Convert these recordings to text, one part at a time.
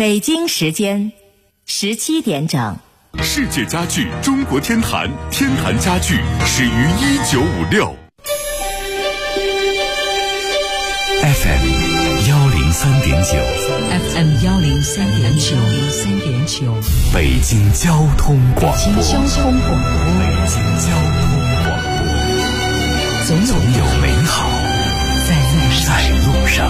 北京时间17点整。 世界家具中国天坛，天坛家具始于1956。 FM 103.9，FM 103.9， 北京交通广播，总有美好在路上。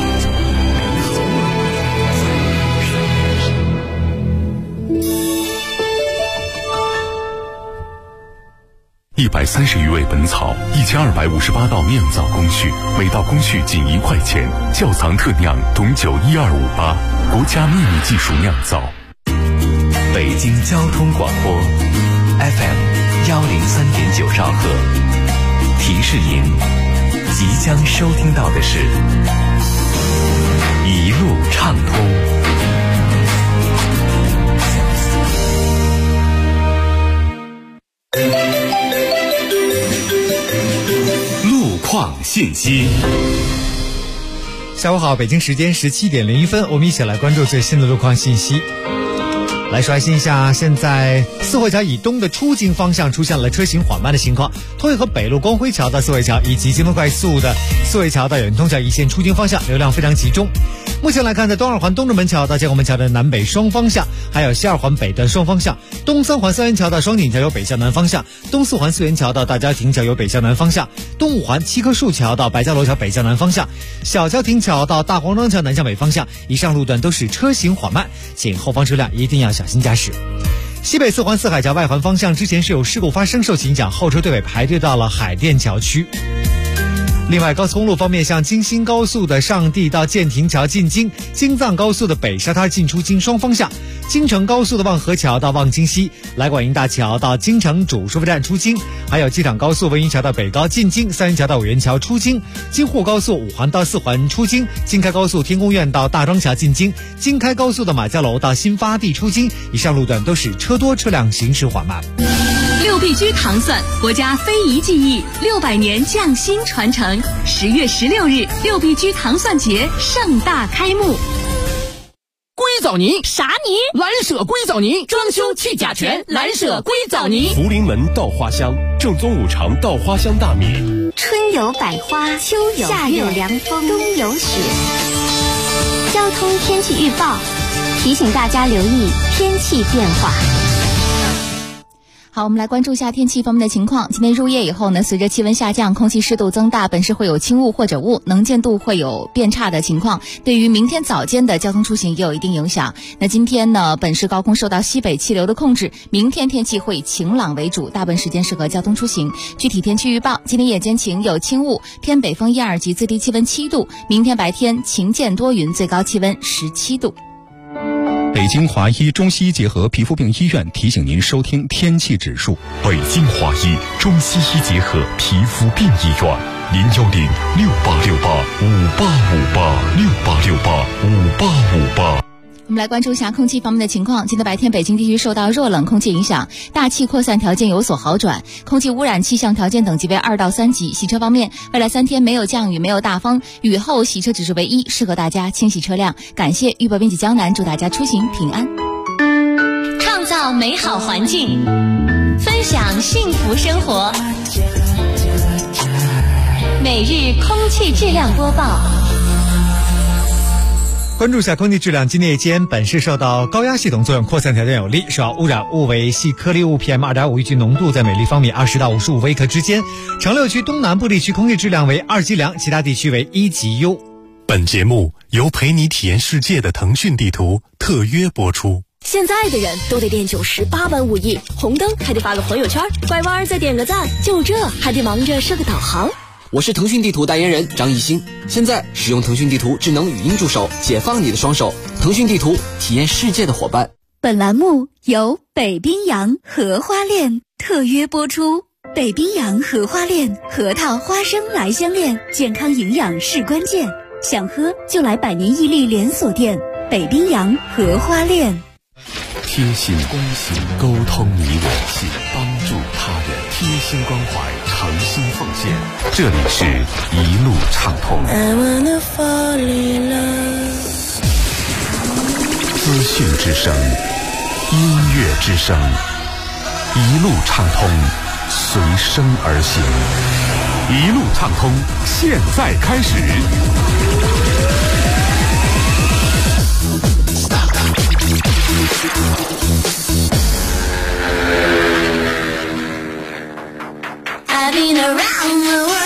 130余味本草，1258道酿造工序，每道工序仅1块钱。窖藏特酿董酒12588，国家秘密技术酿造。 北京交通广播 FM 103.9兆赫，提示您即将收听到的是一路畅通。 信息。 下午好，北京时间17点01分，我们一起来关注最新的路况信息。来刷新一下，现在四惠桥以东的出京方向出现了车行缓慢的情况，通惠河北路光辉桥到四惠桥以及京东快速的四惠桥到远通桥一线出京方向流量非常集中。目前来看，在东二环东直门桥到建国门桥的南北双方向，还有西二环北段双方向，东三环三元桥到双井桥有北向南方向，东四环四元桥到大郊亭桥有北向南方向，东五环七棵树桥到白家楼桥北向南方向，小桥亭桥到大黄庄桥南向北方向，以上路段都是车行缓慢，请后方车辆一定要小心驾驶。西北四环四海桥外环方向之前是有事故发生，受其影响，后车队尾排队到了海淀桥区。另外，高速公路方面，像京新高速的上地到建亭桥进京，京藏高速的北沙滩进出京双方向，京承高速的望河桥到望京西，来广营大桥到京承主收费站出京，还有机场高速文榆桥到北高进京，三元桥到五元桥出京，京沪高速五环到四环出京，京开高速天宫苑到大庄桥进京，京开高速的马家楼到新发地出京，以上路段都是车多，车辆行驶缓慢。 六必居糖蒜，国家非遗技艺600年匠心传承。10月16日，六必居糖蒜节盛大开幕。 硅藻泥啥泥？ 蓝舍硅藻泥，装修去甲醛，蓝舍硅藻泥。 福临门稻花香，正宗5常稻花香大米。 春有百花，秋有夏有凉风，冬有雪。交通天气预报提醒大家留意天气变化。 好，我们来关注一下天气方面的情况。今天入夜以后呢，随着气温下降，空气湿度增大，本市会有轻雾或者雾，能见度会有变差的情况，对于明天早间的交通出行也有一定影响。那今天呢，本市高空受到西北气流的控制，明天天气会以晴朗为主，大部分时间适合交通出行。具体天气预报，今天夜间晴有轻雾，偏北风1、2级，最低气温7度。明天白天晴间多云，最高气温17度。 北京华医中西医结合皮肤病医院提醒您收听天气指数。 北京华医中西医结合皮肤病医院，0106868585858，68685858。 我们来关注一下空气方面的情况。今天白天北京地区受到弱冷空气影响，大气扩散条件有所好转，空气污染气象条件等级为2到3级。洗车方面，未来3天没有降雨，没有大风，雨后洗车指数为1，适合大家清洗车辆。感谢预报编辑江南，祝大家出行平安。 创造美好环境，分享幸福生活。每日空气质量播报。 关注一下空气质量，今天夜间本市受到高压系统作用，扩散条件有利，受到污染物为细颗粒物 PM2.5， 预计浓度在每立方米20到55微克之间。城6区东南部地区空气质量为2级良，其他地区为1级优。 本节目由陪你体验世界的腾讯地图特约播出。 现在的人都得练98般武艺，红灯还得发个朋友圈，拐弯再点个赞，就这还得忙着设个导航。 我是腾讯地图代言人张艺兴，现在使用腾讯地图智能语音助手，解放你的双手。腾讯地图，体验世界的伙伴。 本栏目由北冰洋荷花恋特约播出。北冰洋荷花恋，核桃花生来相恋，健康营养是关键，想喝就来百年屹立连锁店北冰洋荷花恋。 贴心关心，沟通你我，帮助他人，贴心关怀，诚心奉献。这里是一路畅通。 I wanna fall in love。 资讯讯之声，音乐之声，一路畅通，随声而行。一路畅通，现在开始。 I've been around the world.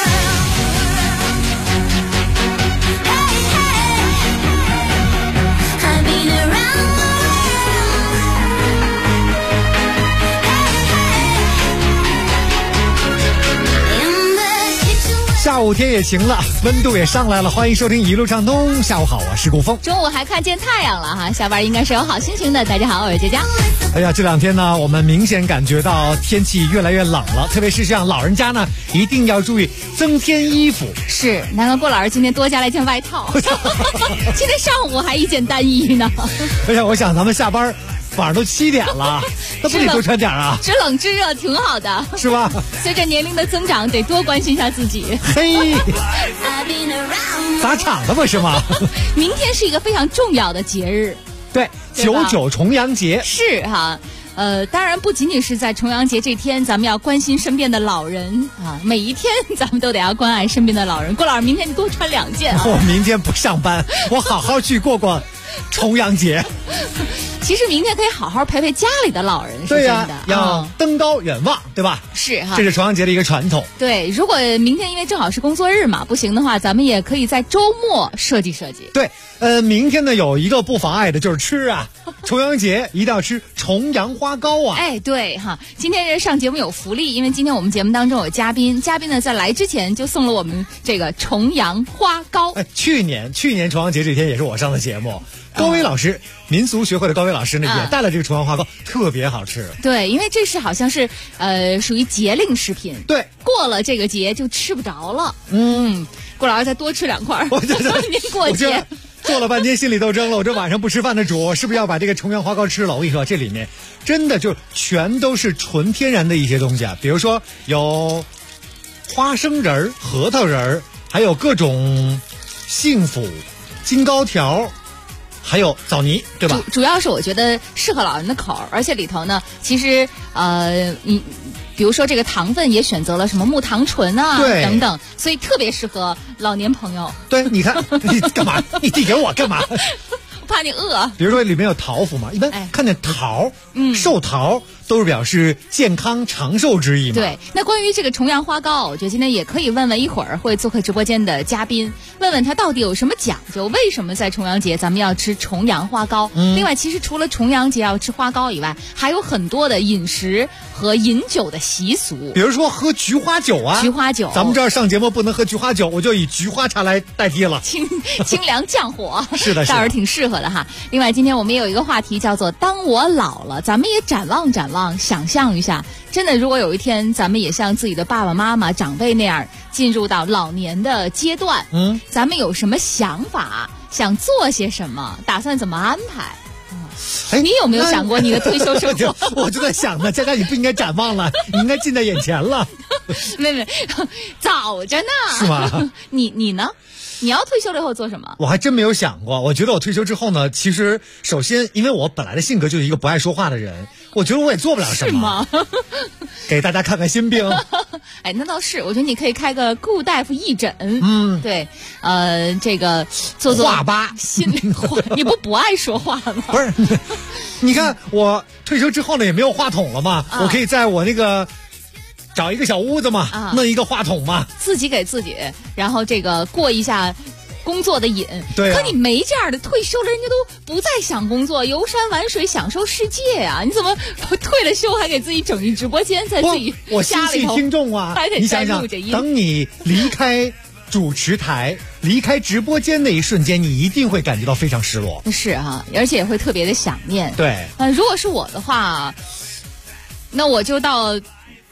Hey, 下午天也晴了，温度也上来了，欢迎收听一路畅通。下午好，我是顾峰。 中午还看见太阳了哈，下班应该是有好心情的。大家好，我是佳佳。 哎呀，这两天呢，我们明显感觉到天气越来越冷了，特别是像老人家呢，一定要注意增添衣服。 是，难怪郭老师今天多加了一件外套，今天上午还一件单衣呢。 哎呀，我想咱们下班晚上都7点了，那不得多穿点啊？ 知冷知热挺好的， 是吧？ 随着年龄的增长，得多关心一下自己。 嘿，砸场子不是吗？ 明天是一个非常重要的节日， 对，99重阳节是哈。当然不仅仅是在重阳节这天，咱们要关心身边的老人啊，每一天咱们都得要关爱身边的老人。郭老师，明天你多穿2件啊！ 我明天不上班，我好好去过重阳节。 其实明天可以好好陪陪家里的老人，是真的。 要登高远望，对吧？ 是哈， 这是重阳节的一个传统。 对，如果明天因为正好是工作日嘛，不行的话，咱们也可以在周末设计设计。 对，明天呢有一个不妨碍的就是吃啊，重阳节一定要吃重阳花糕啊。 哎，对哈，今天上节目有福利，因为今天我们节目当中有嘉宾呢在来之前就送了我们这个重阳花糕。 去年重阳节这天也是我上的节目。高威老师，民俗学会的高威老师呢也带了这个重阳花糕，特别好吃。 对，因为这是好像是属于节令食品， 对， 过了这个节就吃不着了。郭老师再多吃2块，您过节。 做了半天心里都蒸了，我这晚上不吃饭的主是不是要把这个重阳花糕吃了？我跟你说，这里面真的就全都是纯天然的一些东西啊，比如说有花生仁、核桃仁，还有各种杏脯、金糕条。还有枣泥，对吧？ 主要是我觉得适合老人的口，而且里头呢，其实你比如说这个糖分也选择了什么木糖醇啊等等，所以特别适合老年朋友。 对，你看你干嘛？你递给我干嘛？ 怕你饿。 比如说里面有桃脯嘛，一般看见桃，寿桃都是表示健康长寿之意嘛。 对，那关于这个重阳花糕，我觉得今天也可以问问一会儿会做客直播间的嘉宾，问问他到底有什么讲究，为什么在重阳节咱们要吃重阳花糕？另外，其实除了重阳节要吃花糕以外，还有很多的饮食和饮酒的习俗。 比如说喝菊花酒啊， 菊花酒， 咱们这儿上节目不能喝菊花酒，我就以菊花茶来代替了， 清凉降火。 是的， 倒是挺适合的哈。另外，今天我们也有一个话题叫做"当我老了"，咱们也展望展望，想象一下，真的，如果有一天咱们也像自己的爸爸妈妈、长辈那样进入到老年的阶段，咱们有什么想法，想做些什么，打算怎么安排？你有没有想过你的退休生活？ 我就在想呢，佳佳，你不应该展望了，你应该近在眼前了。 没，早着呢。 是吗？ 你呢？你要退休了以后做什么？ 我还真没有想过。我觉得我退休之后呢，其实首先，因为我本来的性格就是一个不爱说话的人，我觉得我也做不了什么。 是吗？ 给大家看看心病。 哎，那倒是，我觉得你可以开个顾大夫义诊。对，这个做话吧， 心里话，你不爱说话吗？ 不是，你看我退休之后呢，也没有话筒了嘛，我可以在我那个。找一个小屋子嘛，弄一个话筒嘛， 自己给自己，然后这个过一下工作的瘾。 对、 可你没这样的，退休了人家都不再想工作，游山玩水，享受世界呀！你怎么退了休还给自己整一直播间，在自己我心系听众啊， 你想想，等你离开主持台、离开直播间那一瞬间，你一定会感觉到非常失落。 是啊，而且也会特别的想念。 对， 如果是我的话，那我就到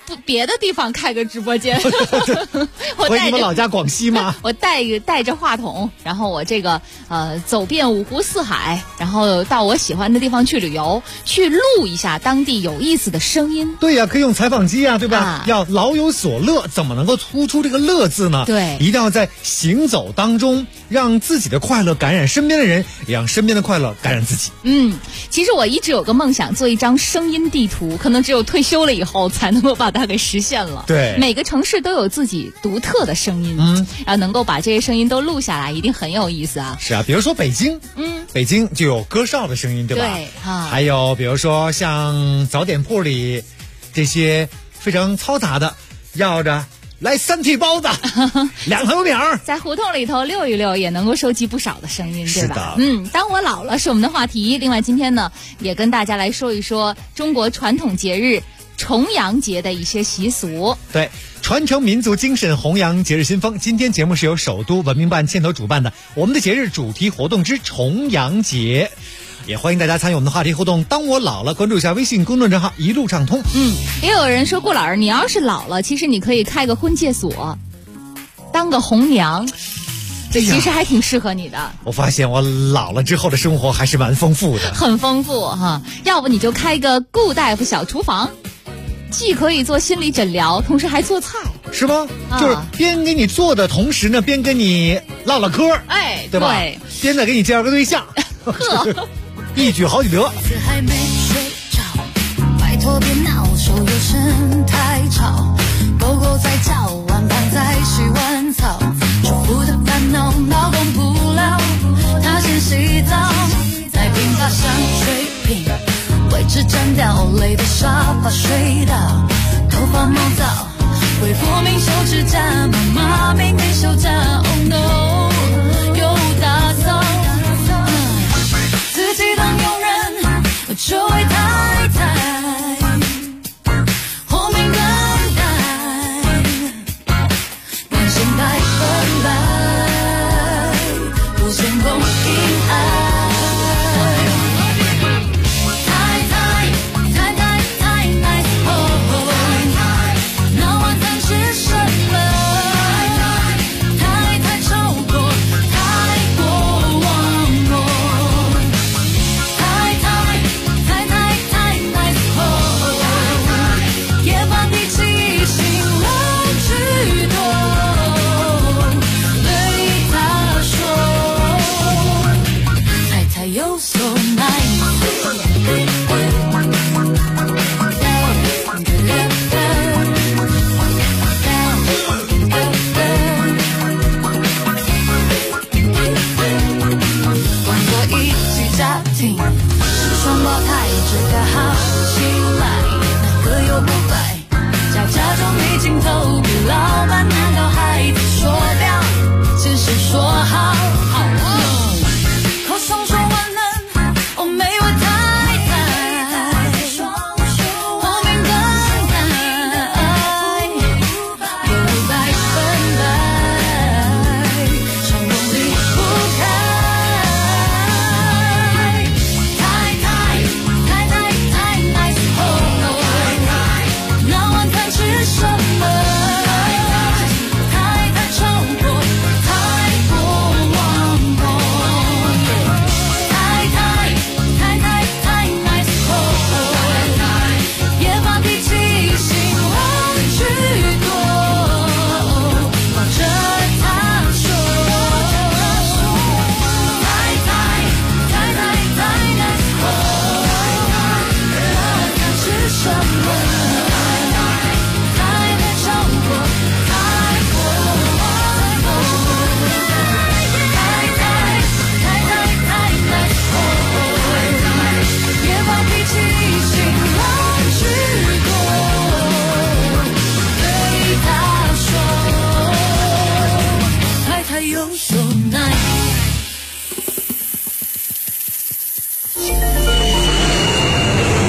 别的地方开个直播间。 回你们老家广西吗？ 我带着话筒，然后我这个走遍五湖四海，然后到我喜欢的地方去旅游，去录一下当地有意思的声音。 对呀，可以用采访机啊，对吧？要老有所乐，怎么能够突出这个乐字呢？ 对， 一定要在行走当中，让自己的快乐感染身边的人，也让身边的快乐感染自己。 其实我一直有个梦想，做一张声音地图，可能只有退休了以后才能够把它给实现了。 对， 每个城市都有自己独特的声音，然后能够把这些声音都录下来，一定很有意思啊。 是啊，比如说北京，北京就有歌哨的声音，对吧？ 对啊， 还有比如说像早点铺里这些非常嘈杂的，要着来3屉包子2头饼， 在胡同里头溜一溜也能够收集不少的声音，对吧？当我老了是我们的话题。另外今天呢，也跟大家来说一说中国传统节日重阳节的一些习俗。 对，传承民族精神，弘扬节日新风。今天节目是由首都文明办牵头主办的我们的节日主题活动之重阳节，也欢迎大家参与我们的话题互动。当我老了，关注一下微信公众账号一路畅通。 也有人说，顾老师，你要是老了，其实你可以开个婚介所，当个红娘，这其实还挺适合你的。 我发现我老了之后的生活还是蛮丰富的， 很丰富哈。要不你就开个顾大夫小厨房，既可以做心理诊疗，同时还做菜， 是吗？就是边给你做的同时呢，边跟你唠唠嗑，对吧？对，边再给你介绍个对象，一举好几得。 还没睡着，拜托别闹，手有声太吵，狗狗在叫，碗盘在洗碗草，重复的烦恼，闹动不了，他先洗澡，再频发香水瓶，位置占掉，累的沙发睡倒，头发毛躁，恢复明手指甲，妈妈明明休假 ，Oh no， 又打扫，自己当佣人，这位太太，后面等待，感性百分百，不见公平爱。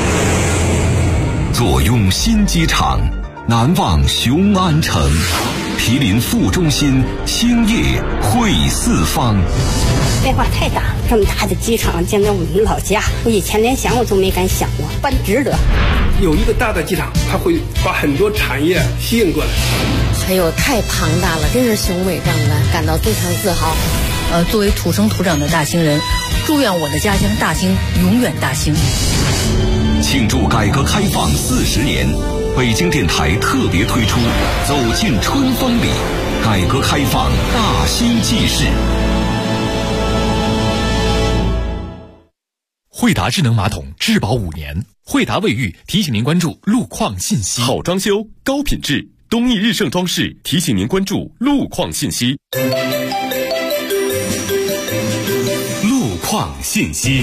左拥新机场，南望雄安城。 毗邻副中心，星夜会四方。 变化太大，这么大的机场建在我们老家，我以前连想我都没敢想过，办值得。 有一个大的机场，它会把很多产业吸引过来。 还有太庞大了，真是雄伟壮观，感到非常自豪。 作为土生土长的大兴人，祝愿我的家乡大兴永远大兴。 庆祝改革开放40年，北京电台特别推出《走进春风里》，改革开放大兴纪事。 惠达智能马桶质保5年，惠达卫浴提醒您关注路况信息。 好装修，高品质，东义日盛装饰提醒您关注路况信息。 路况信息。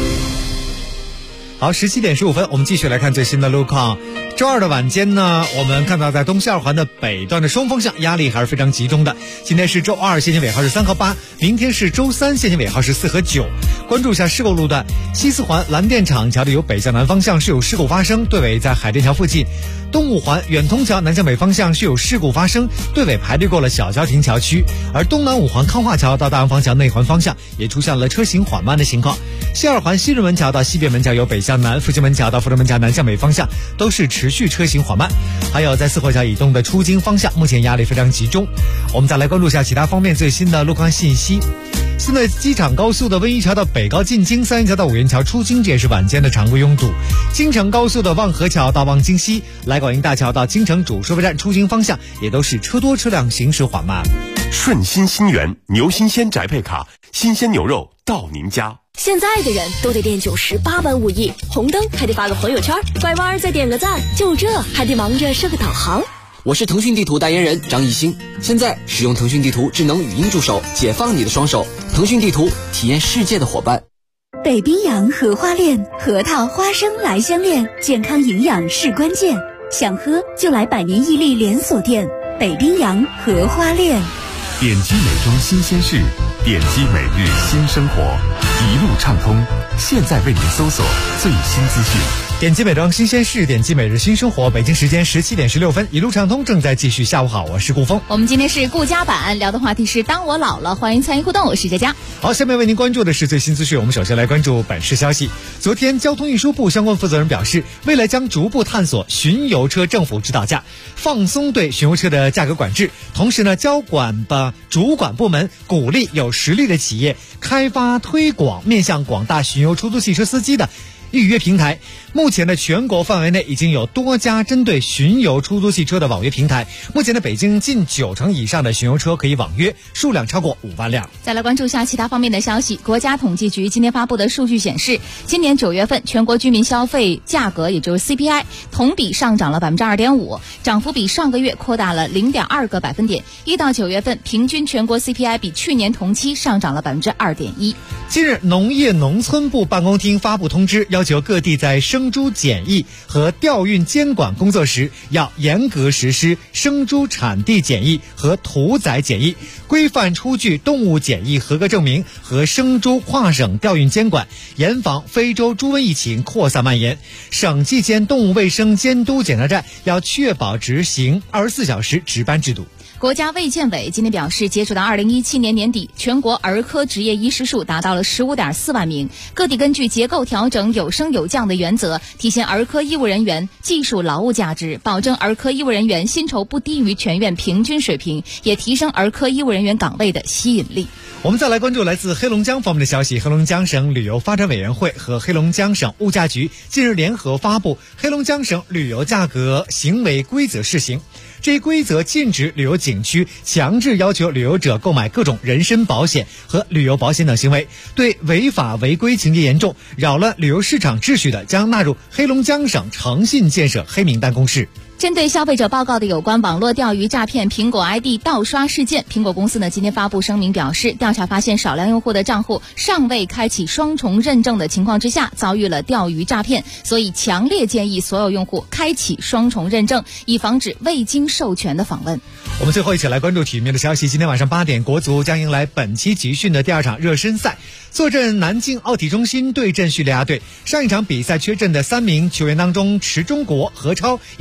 好，17点15分，我们继续来看最新的路况。周二的晚间呢，我们看到在东西二环的北段的双方向压力还是非常集中的。今天是周二，限行尾号是3和8，明天是周三，限行尾号是4和9。关注一下事故路段，西四环蓝电厂桥的由北向南方向是有事故发生，队尾在海淀桥附近。东五环远通桥南向北方向是有事故发生，队尾排队过了小桥亭桥区。而东南五环康化桥到大洋坊桥内环方向也出现了车行缓慢的情况。西二环西直门桥到西便门桥由北向南，复兴门桥到福州门桥南向北方向都是持续车行缓慢。还有在四惠桥以东的出京方向，目前压力非常集中。我们再来关注一下其他方面最新的路况信息。现在机场高速的温榆桥到北高进京，三元桥到五元桥出京，这也是晚间的常规拥堵。京承高速的望河桥到望京西，来广营大桥到京承主收费站出京方向也都是车多车辆行驶缓慢。 顺心新源牛新鲜宅配卡，新鲜牛肉到您家。 现在的人都得练98般武艺，红灯还得发个朋友圈，拐弯再点个赞，就这还得忙着设个导航。 我是腾讯地图代言人张艺兴，现在使用腾讯地图智能语音助手，解放你的双手。腾讯地图，体验世界的伙伴。 北冰洋荷花恋，核桃花生来相恋，健康营养是关键。想喝就来百年屹立连锁店，北冰洋荷花恋。 点击美妆新鲜事，点击每日新生活，一路畅通。现在为您搜索最新资讯。 点击美妆新鲜事，点击每日新生活。北京时间17点16分，一路畅通正在继续。下午好，我是顾峰。 我们今天是顾家版，聊的话题是当我老了，欢迎参与互动，我是佳佳。 好，下面为您关注的是最新资讯。我们首先来关注本市消息。昨天交通运输部相关负责人表示，未来将逐步探索巡游车政府指导价，放松对巡游车的价格管制。同时呢，交管的主管部门鼓励有实力的企业开发推广面向广大巡游出租汽车司机的预约平台。目前的全国范围内已经有多家针对巡游出租汽车的网约平台。目前的北京近90%以上的巡游车可以网约，数量超过5万辆。 再来关注一下其他方面的消息。国家统计局今天发布的数据显示，今年9月份全国居民消费价格，也就是 CPI， 同比上涨了 2.5%， 涨幅比上个月扩大了 0.2个百分点。1到9月份，平均全国 CPI 比去年同期上涨了 2.1%。 近日，农业农村部办公厅发布通知，要求各地在生猪检疫和调运监管工作时，要严格实施生猪产地检疫和屠宰检疫，规范出具动物检疫合格证明和生猪跨省调运监管，严防非洲猪瘟疫情扩散蔓延。省际间动物卫生监督检查站要确保执行24小时值班制度。 国家卫健委今天表示，截止到2017年年底，全国儿科执业医师数达到了15.4万名。各地根据结构调整有升有降的原则，体现儿科医务人员技术劳务价值，保证儿科医务人员薪酬不低于全院平均水平，也提升儿科医务人员岗位的吸引力。 我们再来关注来自黑龙江方面的消息。黑龙江省旅游发展委员会和黑龙江省物价局近日联合发布黑龙江省旅游价格行为规则试行。这一规则禁止旅游景区强制要求旅游者购买各种人身保险和旅游保险等行为，对违法违规情节严重、扰乱旅游市场秩序的，将纳入黑龙江省诚信建设黑名单公示。 针对消费者报告的有关网络钓鱼诈骗、苹果 ID 盗刷事件，苹果公司今天发布声明表示，调查发现少量用户的账户尚未开启双重认证的情况之下，遭遇了钓鱼诈骗，所以强烈建议所有用户开启双重认证，以防止未经授权的访问。 我们最后一起来关注体育面的消息。今天晚上8点，国足将迎来本期集训的第2场热身赛，坐镇南京奥体中心对阵叙利亚队。上一场比赛缺阵的3名球员当中，池忠国、何超已经恢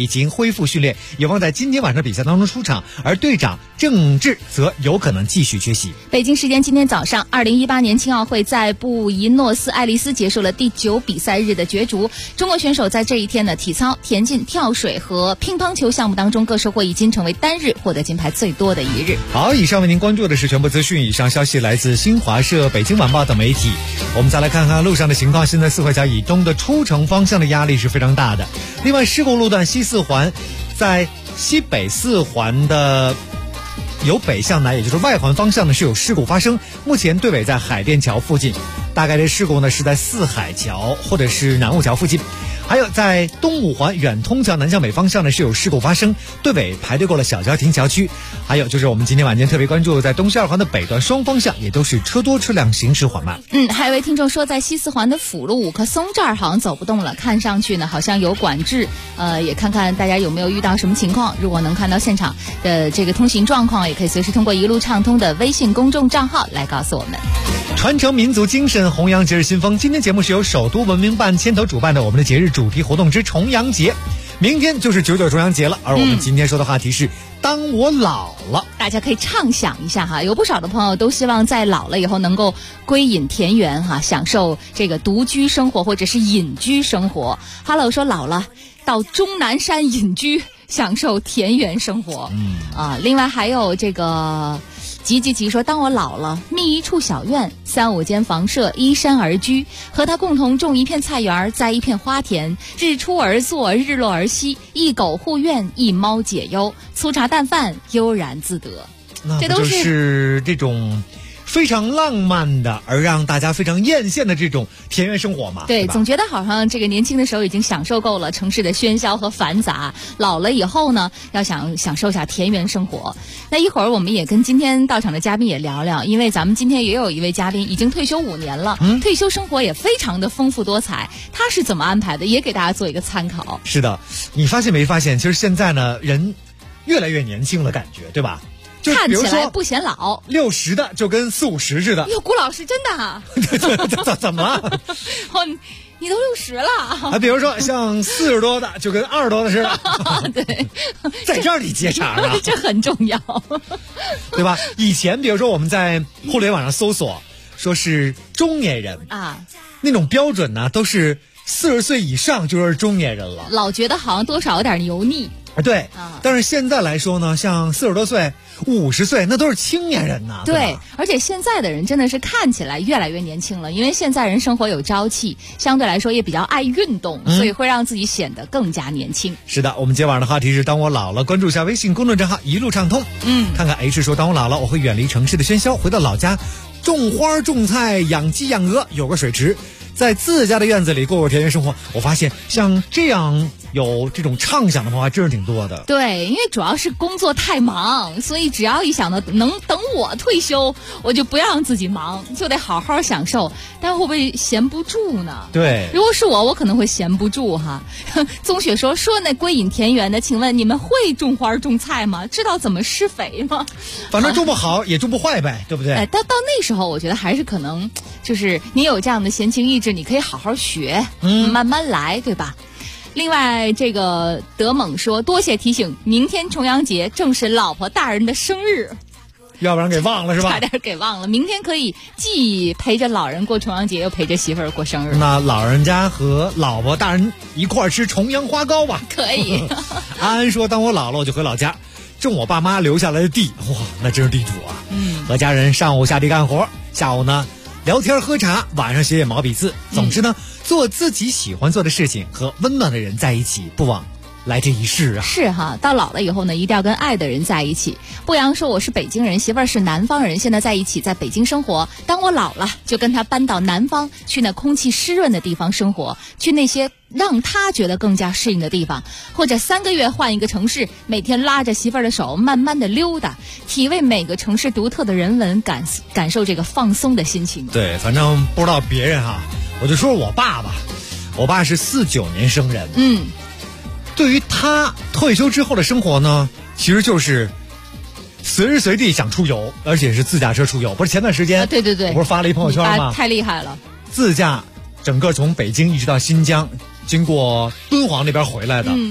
恢复训练，有望在今天晚上比赛当中出场，而队长郑智则有可能继续缺席。 北京时间今天早上，2018年青奥会在布宜诺斯艾利斯结束了第9比赛日的角逐。中国选手在这一天呢，体操、田径、跳水和乒乓球项目当中各收获1金，成为单日获得金牌最多的一日。 好，以上为您关注的是全部资讯，以上消息来自新华社、北京晚报等媒体。我们再来看看路上的情况，现在四惠桥以东的出城方向的压力是非常大的。另外，施工路段西四环在西北四环的由北向南，也就是外环方向呢是有事故发生，目前队尾在海淀桥附近，大概这事故呢是在四海桥或者是南雾桥附近。还有在东五环远通桥南向北方向呢是有事故发生，队尾排队过了小桥亭桥区。还有就是我们今天晚间特别关注在东西二环的北段双方向也都是车多车辆行驶缓慢。 还有位听众说在西四环的辅路五棵松这儿好像走不动了，看上去呢好像有管制，也看看大家有没有遇到什么情况，如果能看到现场的这个通行状况，也可以随时通过一路畅通的微信公众账号来告诉我们。 传承民族精神，弘扬节日新风。今天节目是由首都文明办牵头主办的我们的节日主题活动之重阳节，明天就是9.9重阳节了，而我们今天说的话题是当我老了。 大家可以畅想一下哈，有不少的朋友都希望在老了以后能够归隐田园哈，享受这个独居生活或者是隐居生活。Hello 说老了到终南山隐居，享受田园生活。另外还有这个吉说，当我老了，觅一处小院，3-5间房舍，依山而居，和他共同种一片菜园，栽一片花田，日出而作，日落而息，一狗护院，一猫解忧，粗茶淡饭，悠然自得。 这都是这种非常浪漫的，而让大家非常艳羡的这种田园生活嘛。 对，总觉得好像这个年轻的时候已经享受够了城市的喧嚣和繁杂，老了以后呢，要想享受一下田园生活。那一会儿我们也跟今天到场的嘉宾也聊聊，因为咱们今天也有一位嘉宾已经退休5年了，退休生活也非常的丰富多彩，他是怎么安排的，也给大家做一个参考。 是的，你发现没发现，其实现在呢，人越来越年轻了，感觉对吧？就看起来不显老 ，60的就跟40-50似的。 哟，顾老师真的啊？ 怎么了？ 你都60了啊？比如说像40多的就跟20多的似的。 对， 在这儿你接茬啊？ 这很重要， 对吧？以前比如说我们在互联网上搜索，说是中年人啊， 那种标准呢都是40岁以上就是中年人了， 老觉得好像多少有点油腻。 对，但是现在来说呢，像40多岁、50岁，那都是青年人呐。 对，而且现在的人真的是看起来越来越年轻了，因为现在人生活有朝气，相对来说也比较爱运动，所以会让自己显得更加年轻。 是的，我们今晚上的话题是当我老了，关注一下微信公众账号一路畅通。看看 H 说，当我老了，我会远离城市的喧嚣，回到老家种花种菜，养鸡养鹅，有个水池，在自家的院子里过过田园生活。我发现像这样有这种畅想的话，还真是挺多的。 对，因为主要是工作太忙，所以只要一想到能等我退休，我就不要让自己忙，就得好好享受。但会不会闲不住呢？ 对， 如果是我可能会闲不住哈。宗雪说那归隐田园的，请问你们会种花种菜吗？知道怎么施肥吗？ 反正种不好也种不坏呗，对不对？ 到那时候我觉得还是可能就是你有这样的闲情逸致，你可以好好学，慢慢来，对吧？另外，这个德猛说，多谢提醒，明天重阳节正是老婆大人的生日， 要不然给忘了是吧？ 差点给忘了。明天可以既陪着老人过重阳节，又陪着媳妇儿过生日。 那老人家和老婆大人一块儿吃重阳花糕吧？ 可以。 安安说，当我老了，我就回老家种我爸妈留下来的地。哇，那真是地主啊！和家人上午下地干活，下午呢聊天喝茶，晚上写毛笔字。总之呢，做自己喜欢做的事情，和温暖的人在一起，不枉来这一世啊。 是哈，到老了以后呢，一定要跟爱的人在一起。不阳说，我是北京人，媳妇儿是南方人，现在在一起，在北京生活。当我老了，就跟他搬到南方，去那空气湿润的地方生活，去那些让他觉得更加适应的地方，或者3个月换一个城市，每天拉着媳妇儿的手，慢慢的溜达，体味每个城市独特的人文，感受这个放松的心情。 对，反正不知道别人哈，我就说我爸吧，我爸是49年生人，对于他退休之后的生活呢，其实就是随时随地想出游，而且是自驾车出游。不是前段时间， 对， 我不是发了一朋友圈吗？ 太厉害了， 自驾整个从北京一直到新疆，经过敦煌那边回来的。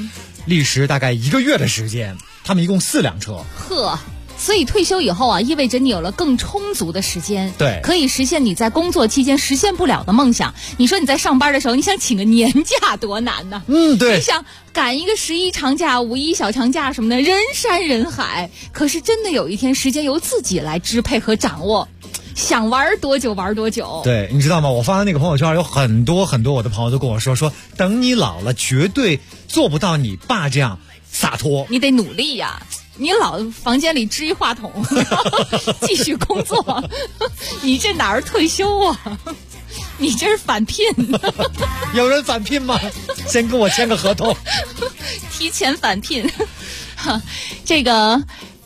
历时大概1个月的时间，他们一共4辆车。 呵。所以退休以后啊，意味着你有了更充足的时间， 对， 可以实现你在工作期间实现不了的梦想。你说你在上班的时候，你想请个年假多难呢？ 对， 你想赶一个11长假、5一小长假什么的，人山人海。可是真的有一天，时间由自己来支配和掌握，想玩多久玩多久。 对，你知道吗？我发的那个朋友圈有很多我的朋友都跟我说，等你老了，绝对做不到你爸这样洒脱。 你得努力呀。你老房间里支一话筒，继续工作，你这哪儿退休啊？你这是反聘。 有人反聘吗？先跟我签个合同， 提前反聘。这个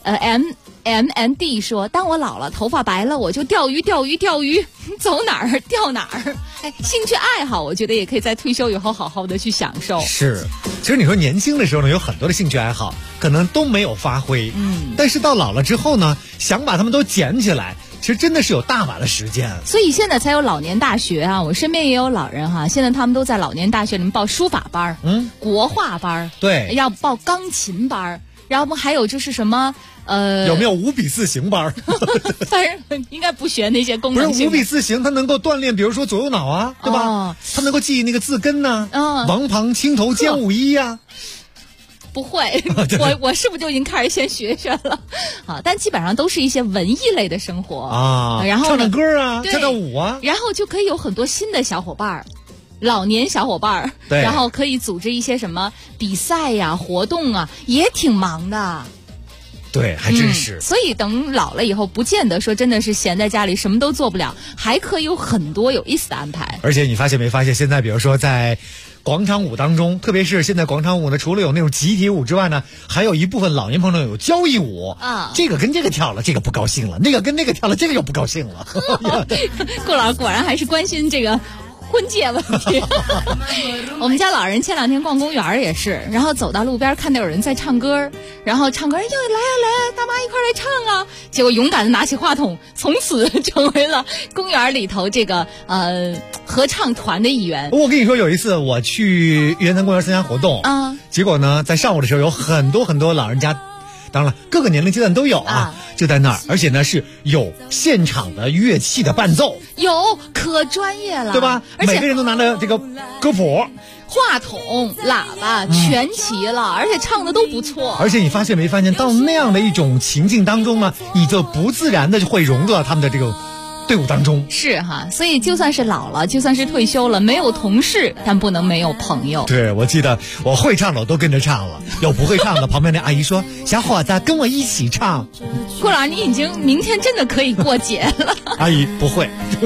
MND 说，当我老了，头发白了，我就钓鱼，走哪儿钓哪儿。兴趣爱好，我觉得也可以在退休以后好好的去享受。 是，其实你说年轻的时候呢，有很多的兴趣爱好可能都没有发挥，但是到老了之后呢，想把他们都捡起来，其实真的是有大把的时间。 所以现在才有老年大学啊，我身边也有老人哈，现在他们都在老年大学里面报书法班，国画班， 对， 要报钢琴班，然后还有就是什么。 有没有5笔4行班？ 但是应该不学那些功能性。 不是5笔4行，它能够锻炼，比如说左右脑啊，对吧？它能够记那个字根呐，王旁青头尖武一呀。 不会，我是不是就已经开始先学了？啊，但基本上都是一些文艺类的生活啊， 然后唱唱歌啊，跳跳舞啊， 然后就可以有很多新的小伙伴。老年小伙伴，然后可以组织一些什么比赛呀、活动啊，也挺忙的。 对，还真是。 所以等老了以后，不见得说真的是闲在家里什么都做不了，还可以有很多有意思的安排。 而且你发现没发现，现在比如说在广场舞当中，特别是现在广场舞呢，除了有那种集体舞之外呢，还有一部分老年朋友有交谊舞啊，这个跟这个跳了，这个不高兴了；那个跟那个跳了，这个又不高兴了。 顾老师果然还是关心这个婚介问题。我们家老人前2天逛公园也是，然后走到路边看到有人在唱歌，然后唱歌又来啊，大妈一块来唱啊，结果勇敢的拿起话筒，从此成为了公园里头这个合唱团的一员。 我跟你说，有一次我去玉渊潭公园参加活动啊，结果呢在上午的时候有很多老人家，当然了各个年龄阶段都有啊，就在那儿，而且呢是有现场的乐器的伴奏， 有可专业了， 对吧？而且每个人都拿着这个歌谱、 话筒、喇叭全齐了，而且唱的都不错。 而且你发现没发现，到那样的一种情境当中呢，你就不自然的就会融入到他们的这个队伍当中。 是哈，所以就算是老了，就算是退休了，没有同事，但不能没有朋友。 对，我记得我会唱的我都跟着唱了，有不会唱的，旁边那阿姨说：“小伙子，跟我一起唱。” 顾老师，你已经明天真的可以过节了。 阿姨不会。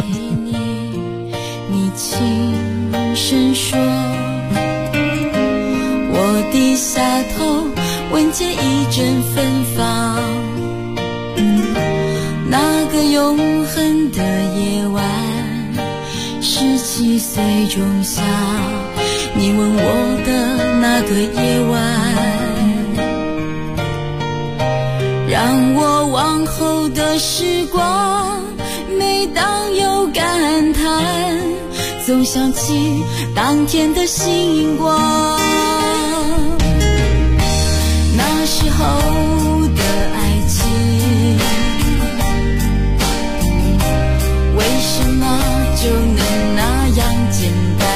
你轻声说，我低下头，闻见一阵芬芳。那个永恒的夜晚，17岁仲夏，你吻我的那个夜晚，让我往后的时光，每当有感叹，总想起当天的星光。那时候的爱情，为什么就能那样简单？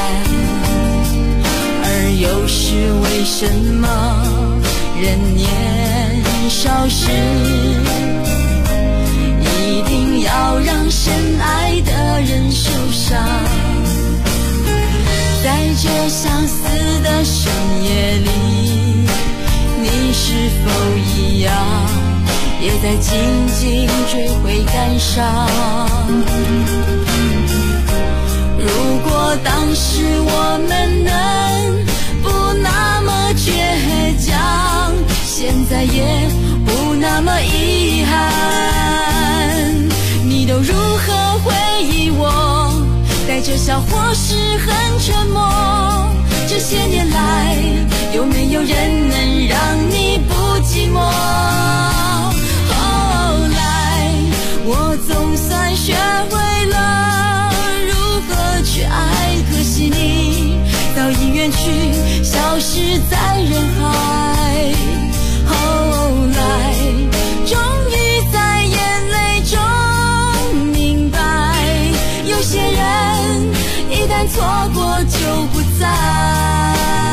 而又是为什么人年少时，一定要让深爱的人受伤？在这相似的深夜里，你是否一样，也在静静追悔感伤？如果当时我们能不那么倔强，现在也不那么遗憾。你都如何回忆我？带着笑或是很沉默。这些年来，有没有人能让你不寂寞？后来，我总算学会了如何去爱，可惜你早已远去，消失在人海。 一旦错过就不再。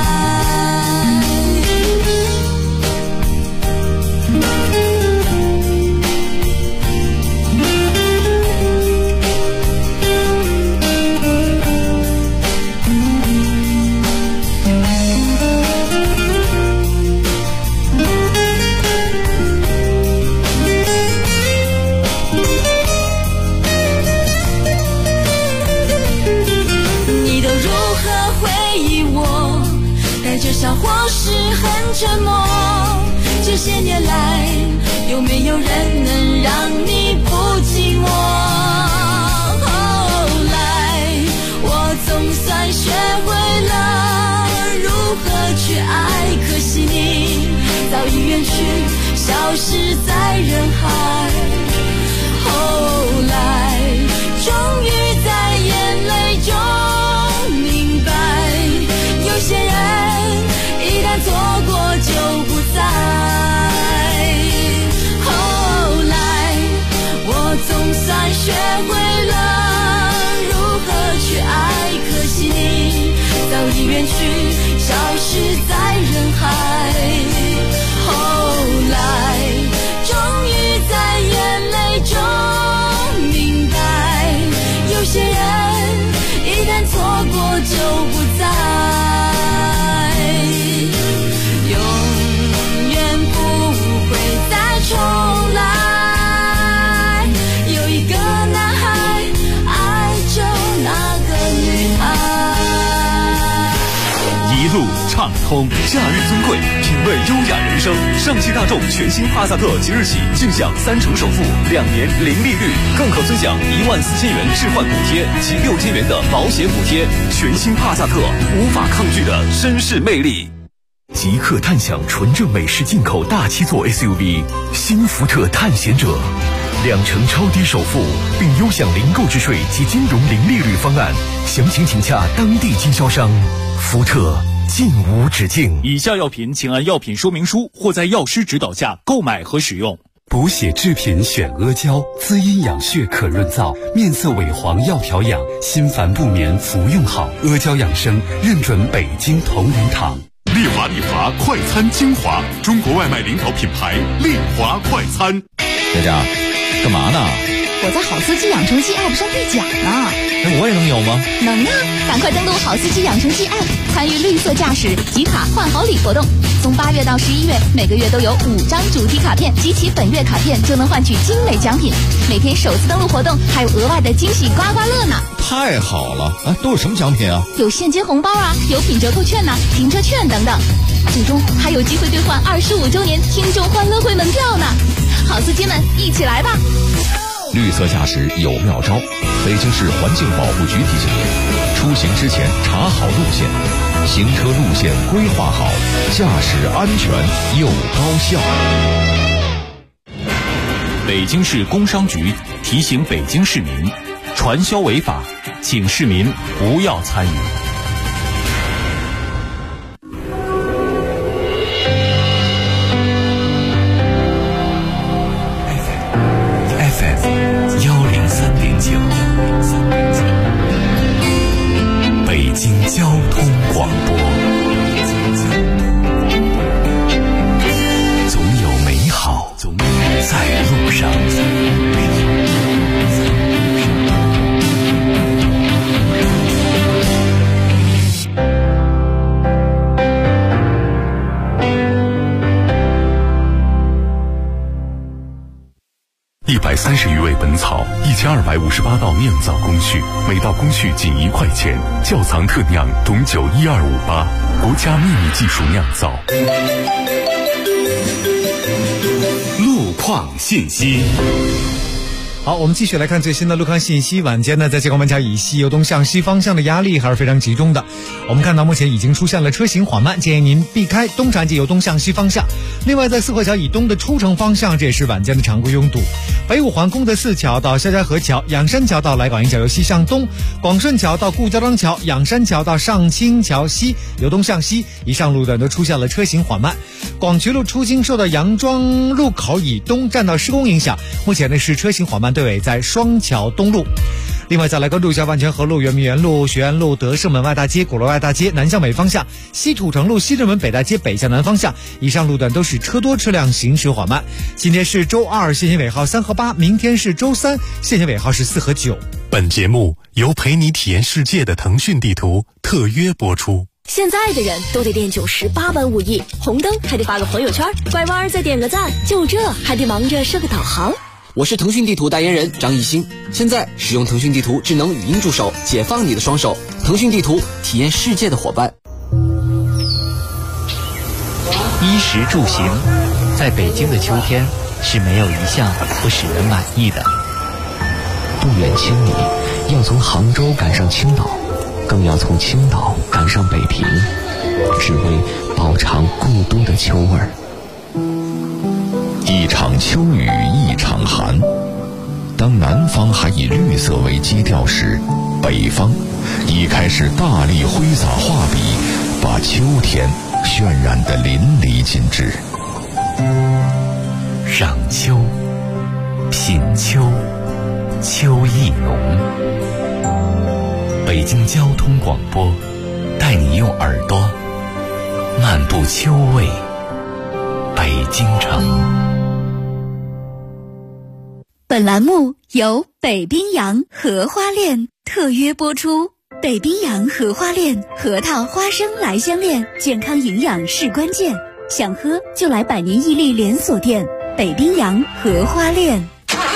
这笑或是很沉默，这些年来有没有人能让你不寂寞？后来我总算学会了如何去爱，可惜你早已远去，消失在人海。后来终于在眼泪中明白，有些人一旦错过就不在。后来我总算学会了如何去爱，可惜你早已远去，消失在人海。后来终于在眼泪中明白，有些人一旦错过就不在。重来，有一个男孩爱着那个女孩。 一路畅通，假日尊贵，品味优雅人生。上汽大众全新帕萨特即日起尽享3成首付，2年零利率，更可尊享14000元置换补贴及6000元的保险补贴。全新帕萨特，无法抗拒的绅士魅力。即刻探享纯正美式进口大7座 SUV 新福特探险者，2成超低首付，并优享零购置税及金融零利率方案，详情请洽当地经销商。福特尽无止境。 以下药品请按药品说明书或在药师指导下购买和使用。 补血制品选阿胶，滋阴养血可润燥，面色萎黄要调养，心烦不眠服用好。阿胶养生认准北京同仁堂。 丽华快餐精华，中国外卖领导品牌丽华快餐。 佳佳，干嘛呢？ 我在好司机养成系 App 上兑奖呢。 那我也能有吗？ 能啊！赶快登录好司机养成系 App， 参与绿色驾驶集卡换好礼活动。从8月到11月，每个月都有5张主题卡片，集齐本月卡片就能换取精美奖品。每天首次登录活动还有额外的惊喜刮刮乐呢！ 太好了！都有什么奖品啊？ 有现金红包啊，有品折扣券呐、停车券等等。最终还有机会兑换25周年听众欢乐会门票呢！好司机们，一起来吧！ 绿色驾驶有妙招，北京市环境保护局提醒您：出行之前查好路线，行车路线规划好，驾驶安全又高效。 北京市工商局提醒北京市民，传销违法，请市民不要参与。 北京交通广播，总有美好在路上。 130余味本草，1258道酿造工序，每道工序仅1块钱。窖藏特酿董酒12588，国家秘密技术酿造。 路况信息。 好，我们继续来看最新的路况信息。晚间呢，在京广板桥以西由东向西方向的压力还是非常集中的。我们看到目前已经出现了车行缓慢，建议您避开东长街由东向西方向。另外，在四惠桥以东的出城方向，这也是晚间的常规拥堵。北五环功德寺桥到肖家河桥、仰山桥到来广营桥由西向东，广顺桥到顾家庄桥、仰山桥到上清桥西由东向西，以上路段都出现了车行缓慢。广渠路出京受到杨庄路口以东占道施工影响，目前呢是车行缓慢，队尾在双桥东路。 另外再来关注一下万泉河路、圆明园路、学院路、德胜门外大街、鼓楼外大街南向北方向、西土城路、西直门北大街北向南方向，以上路段都是车多车辆行驶缓慢。今天是周二，限行尾号3和8，明天是周三，限行尾号是4和9。 本节目由陪你体验世界的腾讯地图特约播出。 现在的人都得练98般武艺，红灯还得发个朋友圈，拐弯再点个赞，就这还得忙着设个导航。 我是腾讯地图代言人张艺兴，现在使用腾讯地图智能语音助手，解放你的双手。腾讯地图，体验世界的伙伴。 衣食住行，在北京的秋天是没有一项不使人满意的。不远千里，要从杭州赶上青岛，更要从青岛赶上北平，只为饱尝故都的秋味儿。 一场秋雨一场寒，当南方还以绿色为基调时，北方已开始大力挥洒画笔，把秋天渲染得淋漓尽致。 赏秋，品秋，秋意浓。北京交通广播带你用耳朵漫步秋味北京城。 本栏目由北冰洋荷花恋特约播出。北冰洋荷花恋核桃花生来香恋，健康营养是关键，想喝就来百年屹立连锁店北冰洋荷花恋。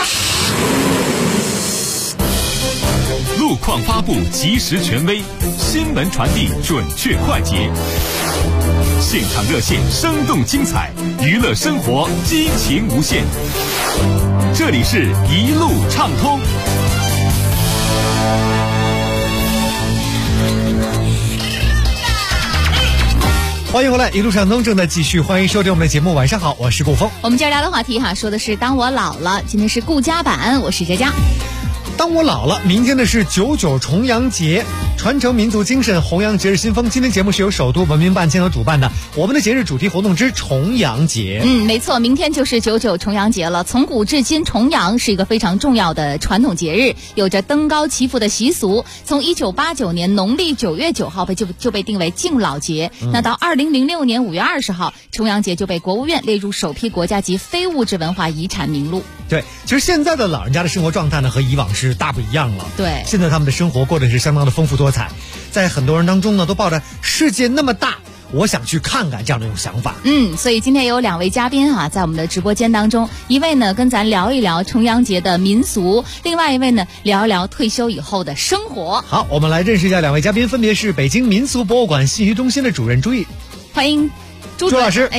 路况发布及时权威，新闻传递准确快捷，现场热线生动精彩，娱乐生活激情无限。这里是一路畅通。 欢迎回来，一路畅通正在继续，欢迎收听我们的节目。晚上好，我是顾峰。 我们今儿聊的话题说的是当我老了，今天是顾家版，我是佳佳。 当我老了，明天的是99重阳节，传承民族精神，弘扬节日新风。今天节目是由首都文明办牵头主办的我们的节日主题活动之重阳节。 没错，明天就是99重阳节了。从古至今，重阳是一个非常重要的传统节日，有着登高祈福的习俗。从1989年农历9月9号就被定为敬老节，那到2006年5月20号，重阳节就被国务院列入首批国家级非物质文化遗产名录。 对，其实现在的老人家的生活状态呢，和以往是大不一样了。 对， 现在他们的生活过得是相当的丰富多彩，在很多人当中呢，都抱着世界那么大，我想去看看这样的一种想法。 所以今天有2位嘉宾在我们的直播间当中，一位呢跟咱聊一聊重阳节的民俗，另外一位呢聊一聊退休以后的生活。 好，我们来认识一下2位嘉宾，分别是北京民俗博物馆信息中心的主任朱毅， 欢迎朱老师。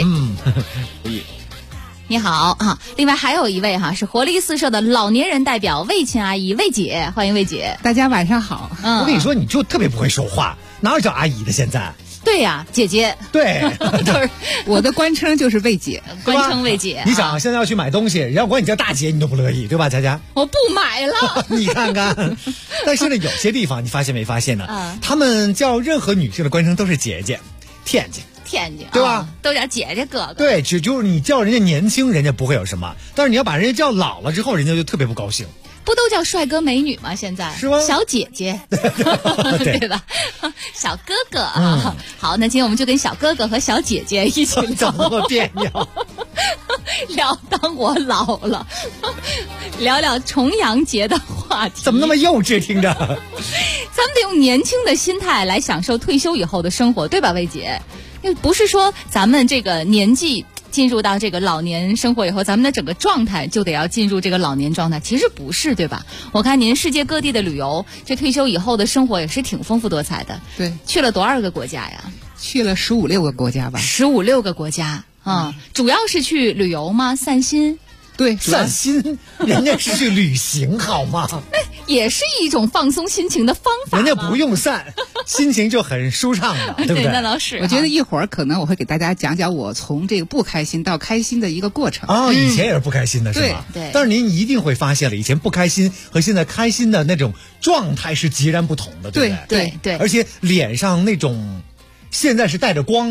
你好另外还有一位是活力四射的老年人代表魏琴阿姨，魏姐，欢迎魏姐。 大家晚上好。 我跟你说，你就特别不会说话，哪有叫阿姨的现在？ 对呀，姐姐。 对， 我的官称就是魏姐， 官称魏姐。 你想现在要去买东西，人家管你叫大姐，你都不乐意，对吧，佳佳？ 我不买了。 你看看。但是呢，有些地方你发现没发现呢？他们叫任何女性的官称都是姐姐、天津，对吧？ 都叫姐姐哥哥。 对，就是你叫人家年轻，人家不会有什么；但是你要把人家叫老了之后，人家就特别不高兴。 不都叫帅哥美女吗？现在是吗？ 小姐姐，对吧？小哥哥好，那今天我们就跟小哥哥和小姐姐一起聊。 怎么那么别扭？ 聊当我老了，聊聊重阳节的话题。 怎么那么幼稚？听着， 咱们得用年轻的心态来享受退休以后的生活，对吧，魏姐？不是说咱们这个年纪进入到这个老年生活以后，咱们的整个状态就得要进入这个老年状态，其实不是，对吧？我看您世界各地的旅游，这退休以后的生活也是挺丰富多彩的。 对， 去了多少个国家呀？ 去了15、16个国家吧。 15、16个国家主要是去旅游吗？散心？ 对， 散心，人家是去旅行好吗？ 也是一种放松心情的方法。 人家不用散，心情就很舒畅了，对不对？ 那倒是。 我觉得一会儿可能我会给大家讲讲我从这个不开心到开心的一个过程。 以前也是不开心的，是吧？ 对。 但是您一定会发现了，以前不开心和现在开心的那种状态是截然不同的，对不对？对。 而且脸上那种现在是带着光的。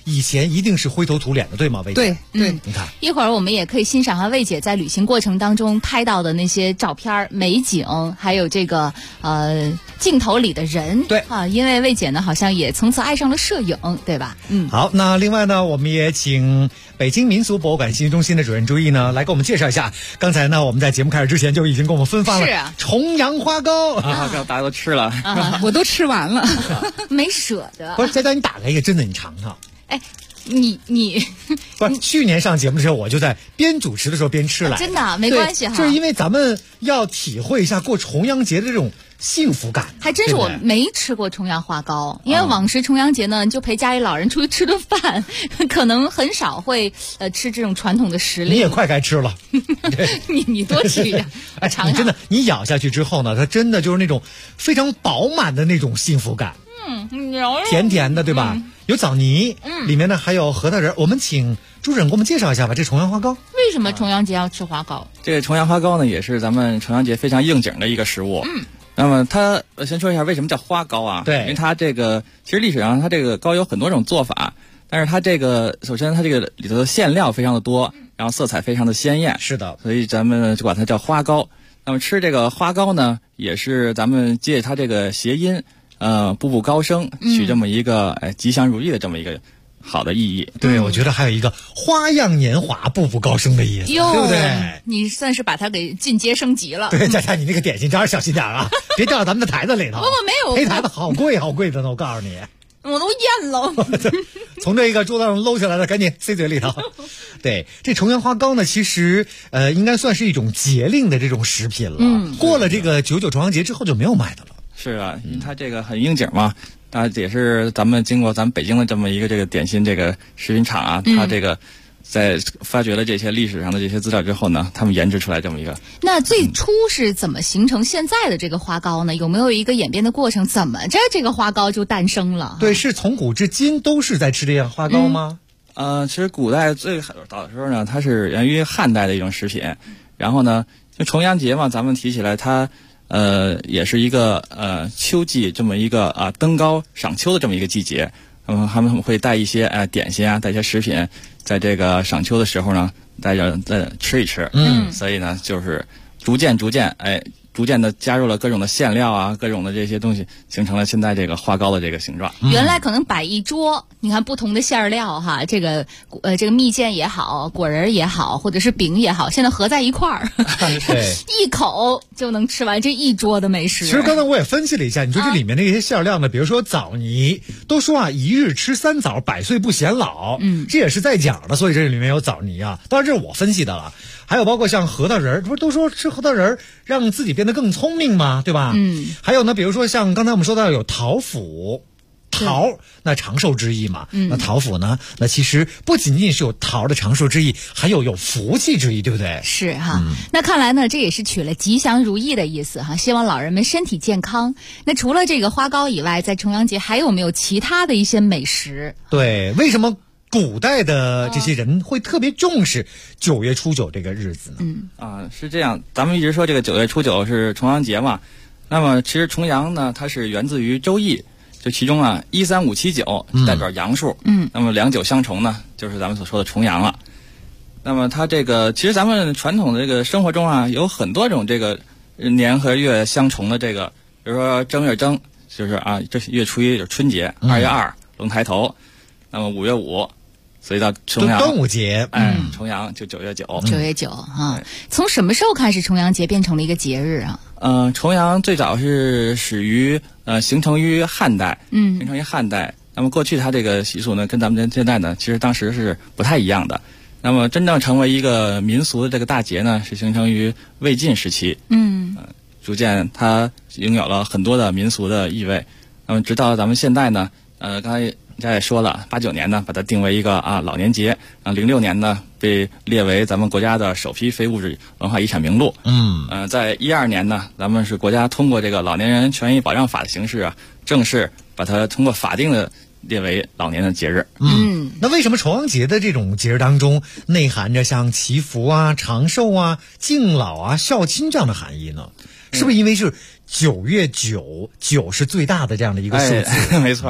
以前一定是灰头土脸的，对吗？魏姐？ 对， 你看， 一会儿我们也可以欣赏下魏姐在旅行过程当中拍到的那些照片、美景，还有这个镜头里的人。 对啊，因为魏姐呢好像也从此爱上了摄影，对吧？ 好，那另外呢，我们也请北京民俗博物馆信息中心的主任朱毅呢来给我们介绍一下。刚才呢，我们在节目开始之前就已经给我们分发了重阳花糕大家都吃了， 我都吃完了， 没舍得。 不是，佳佳，你打开一个，真的，你尝尝。 哎，你不是，去年上节目的时候，我就在边主持的时候边吃来， 真的没关系哈， 就是因为咱们要体会一下过重阳节的这种幸福感。 还真是我没吃过重阳花糕，因为往时重阳节呢，就陪家里老人出去吃顿饭，可能很少会吃这种传统的食令。 你也快该吃了， 你多吃一点。 哎，你真的，你咬下去之后呢，它真的就是那种非常饱满的那种幸福感。甜甜的，对吧？有枣泥，里面呢还有核桃仁。我们请朱主任给我们介绍一下吧，这重阳花糕。 为什么重阳节要吃花糕？ 这个重阳花糕呢，也是咱们重阳节非常应景的一个食物。那么它先说一下为什么叫花糕啊？ 对， 因为它这个其实历史上它这个糕有很多种做法，但是它这个首先它这个里头的馅料非常的多，然后色彩非常的鲜艳。 是的， 所以咱们就管它叫花糕。那么吃这个花糕呢，也是咱们借它这个谐音。步步高升，取这么一个吉祥如意的这么一个好的意义。 对，我觉得还有一个花样年华、步步高升的意思，对不对？ 你算是把它给进阶升级了。 对，佳佳，你那个点心真是小心点啊，别掉到咱们的台子里头。 我没有， 黑台子好贵好贵的呢，我告诉你。 我都咽了。 从这个桌子上搂下来的，赶紧塞嘴里头。对，这重阳花糕呢，其实应该算是一种节令的这种食品了。过了这个99重阳节之后就没有卖的了。 是啊，因为它这个很应景嘛，它也是咱们经过咱们北京的这么一个这个点心这个食品厂啊，它这个在发掘了这些历史上的这些资料之后呢，他们研制出来这么一个。 那最初是怎么形成现在的这个花糕呢？有没有一个演变的过程？怎么着这个花糕就诞生了？ 对，是从古至今都是在吃这样花糕吗？ 其实古代最早的时候呢，它是源于汉代的一种食品，然后呢，就重阳节嘛，咱们提起来它。也是一个秋季这么一个登高赏秋的这么一个季节，他们会带一些点心啊，带一些食品，在这个赏秋的时候呢，带着再吃一吃。所以呢，就是逐渐的加入了各种的馅料啊，各种的这些东西，形成了现在这个花糕的这个形状。 原来可能摆一桌，你看不同的馅料哈，这个蜜饯也好，果仁也好，或者是饼也好，现在合在一块儿，一口就能吃完这一桌的美食。 其实刚才我也分析了一下，你说这里面的一些馅料呢，比如说枣泥，都说一日吃3枣，百岁不显老。这也是在讲的，所以这里面有枣泥啊。当然这是我分析的了。还有包括像核桃仁，不是都说吃核桃仁让自己变得更聪明吗？对吧？还有呢，比如说像刚才我们说到有桃符，桃那长寿之意嘛，那桃符呢，那其实不仅仅是有桃的长寿之意，还有福气之意，对不对？ 是哈。那看来呢，这也是取了吉祥如意的意思哈，希望老人们身体健康。那除了这个花糕以外，在重阳节还有没有其他的一些美食？ 对，为什么古代的这些人会特别重视9月初9这个日子呢？ 是这样，咱们一直说这个9月初9是重阳节嘛，那么其实重阳呢，它是源自于周易，就其中13579代表阳数，那么2 9相重呢，就是咱们所说的重阳了。那么它这个其实咱们传统的这个生活中啊，有很多种这个年和月相重的这个，比如说正月正，就是这月初1就是春节，2月2龙抬头，那么5月5。所以到重阳， 端午节， 重阳就9月9。 9月9啊，从什么时候开始重阳节变成了一个节日啊？ 重阳最早是形成于汉代，形成于汉代。那么过去它这个习俗呢，跟咱们现在呢，其实当时是不太一样的。那么真正成为一个民俗的这个大节呢，是形成于魏晋时期。逐渐它拥有了很多的民俗的意味。那么直到咱们现在呢，刚才大家也说了，89年呢把它定为一个老年节，06年呢被列为咱们国家的首批非物质文化遗产名录。在12年呢，咱们是国家通过这个老年人权益保障法的形式正式把它通过法定的列为老年的节日。 那为什么重阳节的这种节日当中内含着像祈福啊、长寿啊、敬老啊、孝亲这样的含义呢？是不是因为是9月9是最大的这样的一个数字？ 没错。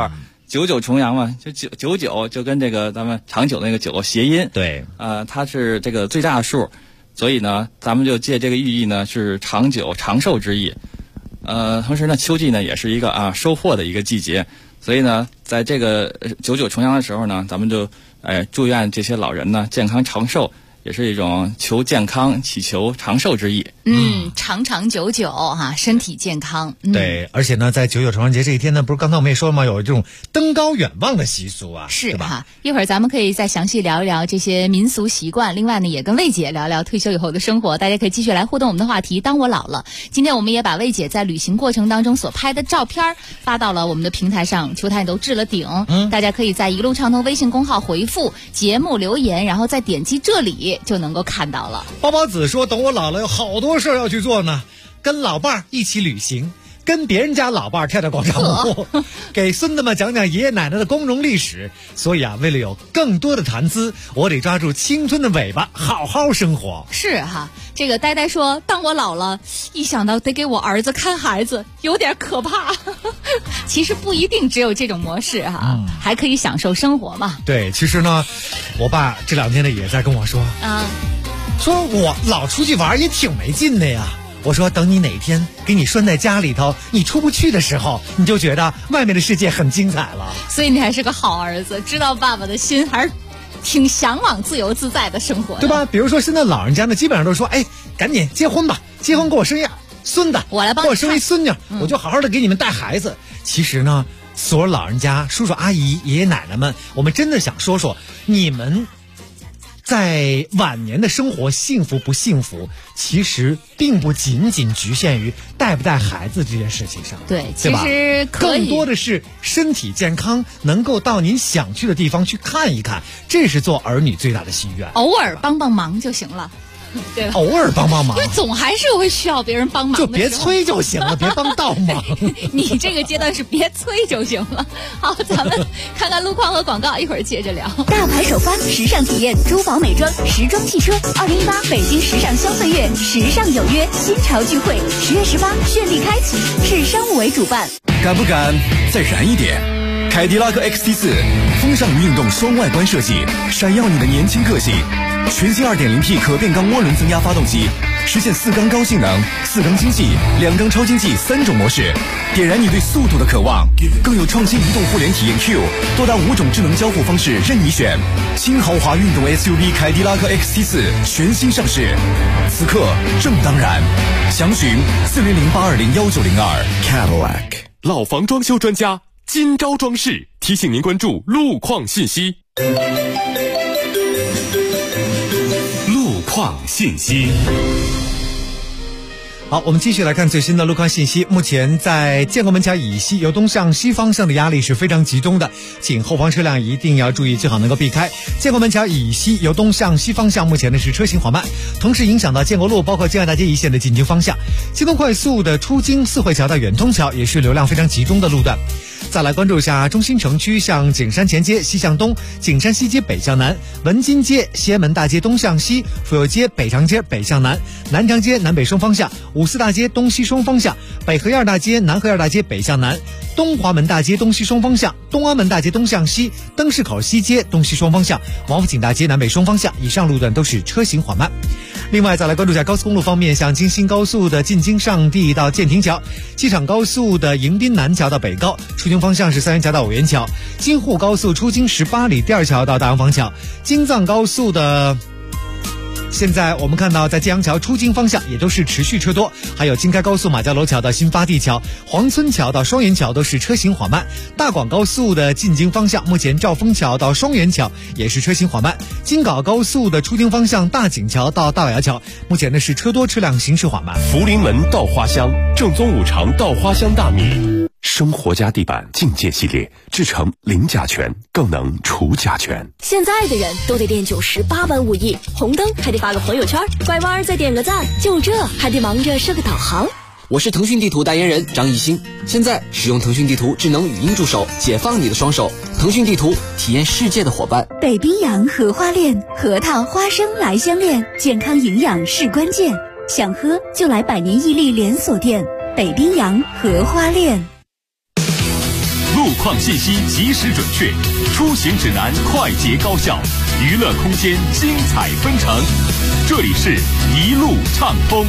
久久重阳嘛，就久就跟这个咱们长久那个久谐音。 对， 它是这个最大数，所以呢，咱们就借这个寓意呢是长久长寿之意。同时呢，秋季呢也是一个收获的一个季节，所以呢，在这个久久重阳的时候呢，咱们就祝愿这些老人呢健康长寿。也是一种求健康、祈求长寿之意。 长长久久哈，身体健康。 对，而且呢，在九九重阳节这一天呢，不是刚才我们也说了吗？有这种登高远望的习俗啊， 是吧？ 一会儿咱们可以再详细聊一聊这些民俗习惯。另外呢，也跟魏姐聊聊退休以后的生活。大家可以继续来互动我们的话题。当我老了，今天我们也把魏姐在旅行过程当中所拍的照片发到了我们的平台上，球台也都置了顶。大家可以在一路畅通微信公号回复节目留言，然后再点击这里。就能够看到了。 包包子说，等我老了有好多事要去做呢，跟老伴儿一起旅行，跟别人家老伴儿跳跳广场舞，给孙子们讲讲爷爷奶奶的光荣历史。所以啊，为了有更多的谈资，我得抓住青春的尾巴，好好生活。 是哈，这个呆呆说，当我老了，一想到得给我儿子看孩子，有点可怕。其实不一定只有这种模式哈，还可以享受生活嘛。 对，其实呢，我爸这两天呢也在跟我说，说我老出去玩也挺没劲的呀。我说等你哪天给你拴在家里头，你出不去的时候，你就觉得外面的世界很精彩了。 所以你还是个好儿子，知道爸爸的心，还是挺向往自由自在的生活的， 对吧？比如说现在老人家呢，基本上都说，赶紧结婚吧，结婚给我生一孙子， 我来帮你给我生一孙女，我就好好的给你们带孩子。其实呢，所有老人家、叔叔阿姨、爷爷奶奶们，我们真的想说说，你们在晚年的生活幸福不幸福，其实并不仅仅局限于带不带孩子这件事情上。 对，其实可以， 更多的是身体健康，能够到您想去的地方去看一看，这是做儿女最大的心愿。 偶尔帮帮忙就行了。对， 偶尔帮帮忙， 因为总还是会需要别人帮忙的， 就别催就行了，别帮倒忙。 你这个阶段是别催就行了。好，咱们看看路况和广告，一会儿接着聊。 大牌首发时尚体验珠宝美妆时装汽车2018北京时尚消费月，时尚有约新潮聚会，10月18绚丽开启，市商务委主办。 敢不敢再燃一点？凯迪拉克 XT4 风尚与运动双外观设计，闪耀你的年轻个性。全新 2.0T 可变缸涡轮增压发动机，实现4缸高性能、4缸经济、2缸超经济3种模式，点燃你对速度的渴望。更有创新移动互联体验 Q， 多达5种智能交互方式任你选。新豪华运动 SUV 凯迪拉克 XT4 全新上市，此刻正当然。详询4008201902 Cadillac 老房装修专家金招装饰提醒您关注路况信息。路况信息。 好，我们继续来看最新的路况信息。目前在建国门桥以西由东向西方向的压力是非常集中的，请后方车辆一定要注意，最好能够避开。建国门桥以西由东向西方向目前呢是车行缓慢，同时影响到建国路包括建外大街一线的进京方向。京东快速的出京四惠桥到远通桥也是流量非常集中的路段。再来关注一下中心城区，向景山前街西向东、景山西街北向南、文津街、西安门大街东向西、府右街北长街北向南、南长街南北双方向、五四大街东西双方向、北河沿大街南河沿大街北向南、东华门大街东西双方向、东安门大街东向西、灯市口西街东西双方向、王府井大街南北双方向，以上路段都是车行缓慢。另外再来关注一下高速公路方面，像京新高速的进京上地到建亭桥，机场高速的迎宾南桥到北高，出京方向是三元桥到五元桥，京沪高速出京18里第二桥到大洋坊桥，京藏高速的现在我们看到在建阳桥出京方向也都是持续车多，还有京开高速马家楼桥到新发地桥、黄村桥到双元桥都是车行缓慢。大广高速的进京方向，目前兆丰桥到双元桥也是车行缓慢。京港高速的出京方向，大井桥到大瓦桥目前呢是车多，车辆行驶缓慢。 福临门稻花香，正宗五常稻花香大米。生活家地板境界系列制成零甲醛，更能除甲醛。 现在的人都得练98般武艺，红灯还得发个朋友圈，拐弯再点个赞，就这还得忙着设个导航。 我是腾讯地图代言人张艺兴，现在使用腾讯地图智能语音助手，解放你的双手。腾讯地图，体验世界的伙伴。 北冰洋荷花恋，核桃花生来相恋，健康营养是关键，想喝就来百年屹立连锁店北冰洋荷花恋。 路况信息及时准确，出行指南快捷高效，娱乐空间精彩纷呈。这里是一路畅通。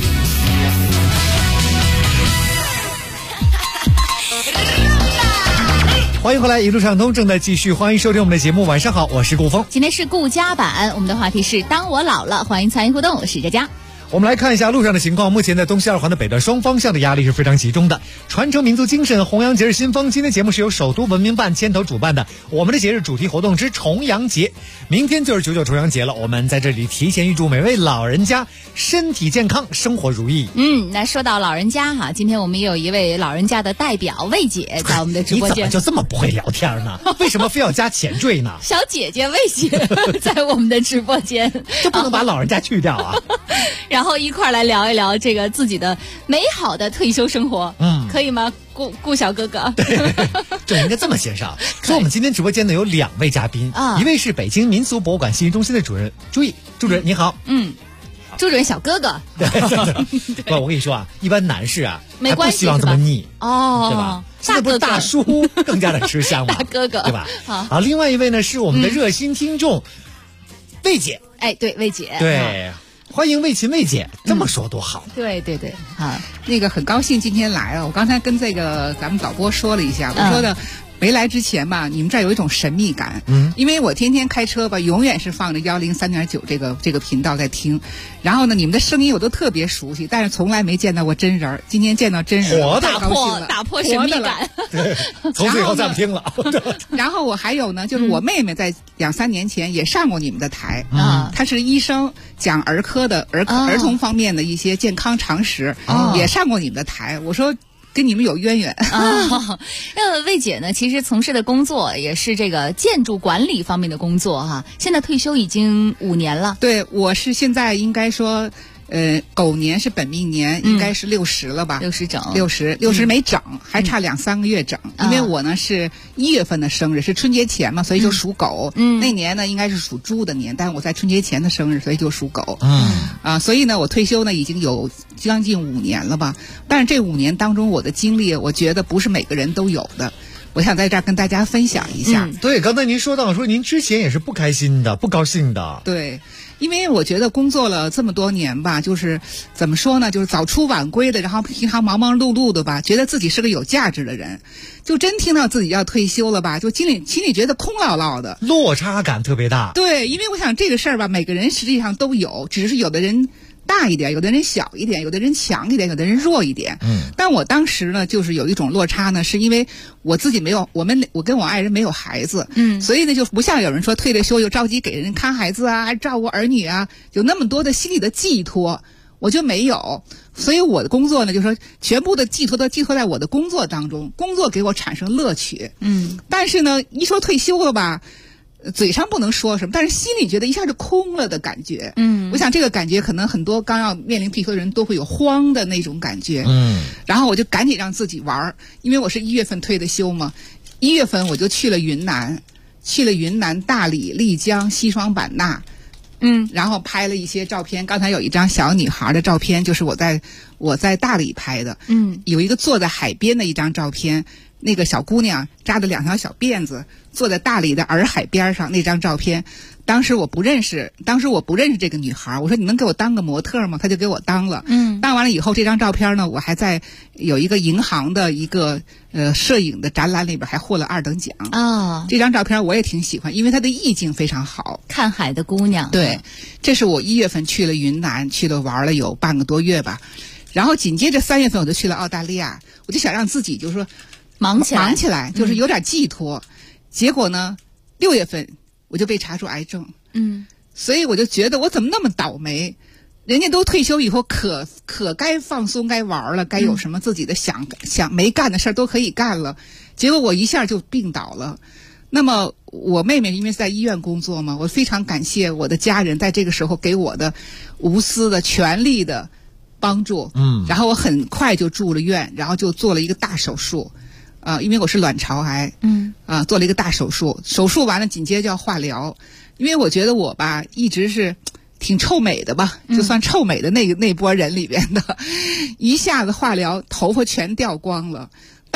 欢迎回来，一路畅通正在继续，欢迎收听我们的节目。晚上好，我是顾峰。 今天是顾家版，我们的话题是当我老了，欢迎参与互动，我是佳佳。 我们来看一下路上的情况。目前在东西二环的北段双方向的压力是非常集中的，传承民族精神，弘扬节日新风。今天节目是由首都文明办牵头主办的我们的节日主题活动之重阳节，明天就是99重阳节了。我们在这里提前预祝每位老人家身体健康，生活如意。 那说到老人家哈，今天我们也有一位老人家的代表魏姐在我们的直播间。 你怎么就这么不会聊天呢？为什么非要加前缀呢？ 小姐姐魏姐在我们的直播间， 就不能把老人家去掉啊？ 然后一块儿来聊一聊这个自己的美好的退休生活，可以吗？顾小哥哥， 对，这应该这么介绍。说我们今天直播间呢有2位嘉宾，一位是北京民俗博物馆信息中心的主任朱毅，朱主任你好。 朱主任小哥哥。 不，我跟你说啊，一般男士啊没关系还不希望这么腻哦， 对吧？现在不是大叔更加的吃香吗？ 大哥哥， 对吧？好，另外一位呢是我们的热心听众魏姐。 哎，对，魏姐， 对。欢迎魏琴魏姐，这么说多好。 对对对，好， 那个很高兴今天来了。我刚才跟这个咱们导播说了一下，我说的没来之前吧，你们这儿有一种神秘感，因为我天天开车吧，永远是放着103.9这个频道在听，然后呢，你们的声音我都特别熟悉，但是从来没见到过真人，今天见到真人， 打破神秘感， 对，从此以后再不听了。 然后我还有呢，就是我妹妹在2-3年前也上过你们的台她是医生，讲儿科的儿童方面的一些健康常识，也上过你们的台。我说跟你们有渊源魏姐呢，其实从事的工作也是这个建筑管理方面的工作哈。现在退休已经5年了。 对，我是现在应该说，狗年是本命年，应该是60了吧 ？60整 ，60没整，还差2-3个月整。因为我呢是1月份的生日，是春节前嘛，所以就属狗。那年呢应该是属猪的年，但是我在春节前的生日，所以就属狗。所以呢，我退休呢已经有将近5年了吧。但是这5年当中，我的经历，我觉得不是每个人都有的。我想在这儿跟大家分享一下。 对，刚才您说到说您之前也是不开心的、不高兴的。 对，因为我觉得工作了这么多年吧，就是怎么说呢，就是早出晚归的，然后平常忙忙碌碌的吧，觉得自己是个有价值的人，就真听到自己要退休了吧，就心里觉得空落落的， 落差感特别大。 对，因为我想这个事儿吧，每个人实际上都有，只是有的人大一点，有的人小一点，有的人强一点，有的人弱一点。但我当时呢，就是有一种落差呢，是因为我自己没有，我跟我爱人没有孩子，所以呢就不像有人说退了休又着急给人看孩子啊，照顾儿女啊，有那么多的心理的寄托，我就没有。所以我的工作呢，就是说全部的寄托都寄托在我的工作当中，工作给我产生乐趣。但是呢，一说退休了吧，嘴上不能说什么，但是心里觉得一下就空了的感觉。我想这个感觉可能很多刚要面临退休的人都会有慌的那种感觉。然后我就赶紧让自己玩，因为我是1月份退的休嘛，1月份我就去了云南，大理、丽江、西双版纳。然后拍了一些照片，刚才有一张小女孩的照片，就是我在大理拍的。有一个坐在海边的一张照片，那个小姑娘扎的2条小辫子，坐在大理的洱海边上那张照片。当时我不认识这个女孩，我说你能给我当个模特吗？她就给我当了。当完了以后，这张照片呢，我还在有一个银行的一个摄影的展览里边还获了2等奖。这张照片我也挺喜欢，因为它的意境非常好。 看海的姑娘。 对，这是我1月份去了云南，去了玩了有半个多月吧。然后紧接着3月份我就去了澳大利亚，我就想让自己就是说忙起来，就是有点寄托。结果呢，6月份我就被查出癌症。所以我就觉得我怎么那么倒霉，人家都退休以后可该放松该玩了，该有什么自己的想没干的事儿都可以干了，结果我一下就病倒了。那么我妹妹因为在医院工作嘛，我非常感谢我的家人在这个时候给我的无私的全力的帮助。然后我很快就住了院，然后就做了一个大手术。因为我是卵巢癌。做了一个大手术，手术完了紧接着就要化疗。因为我觉得我吧一直是挺臭美的吧，就算臭美的那波人里边的，一下子化疗头发全掉光了。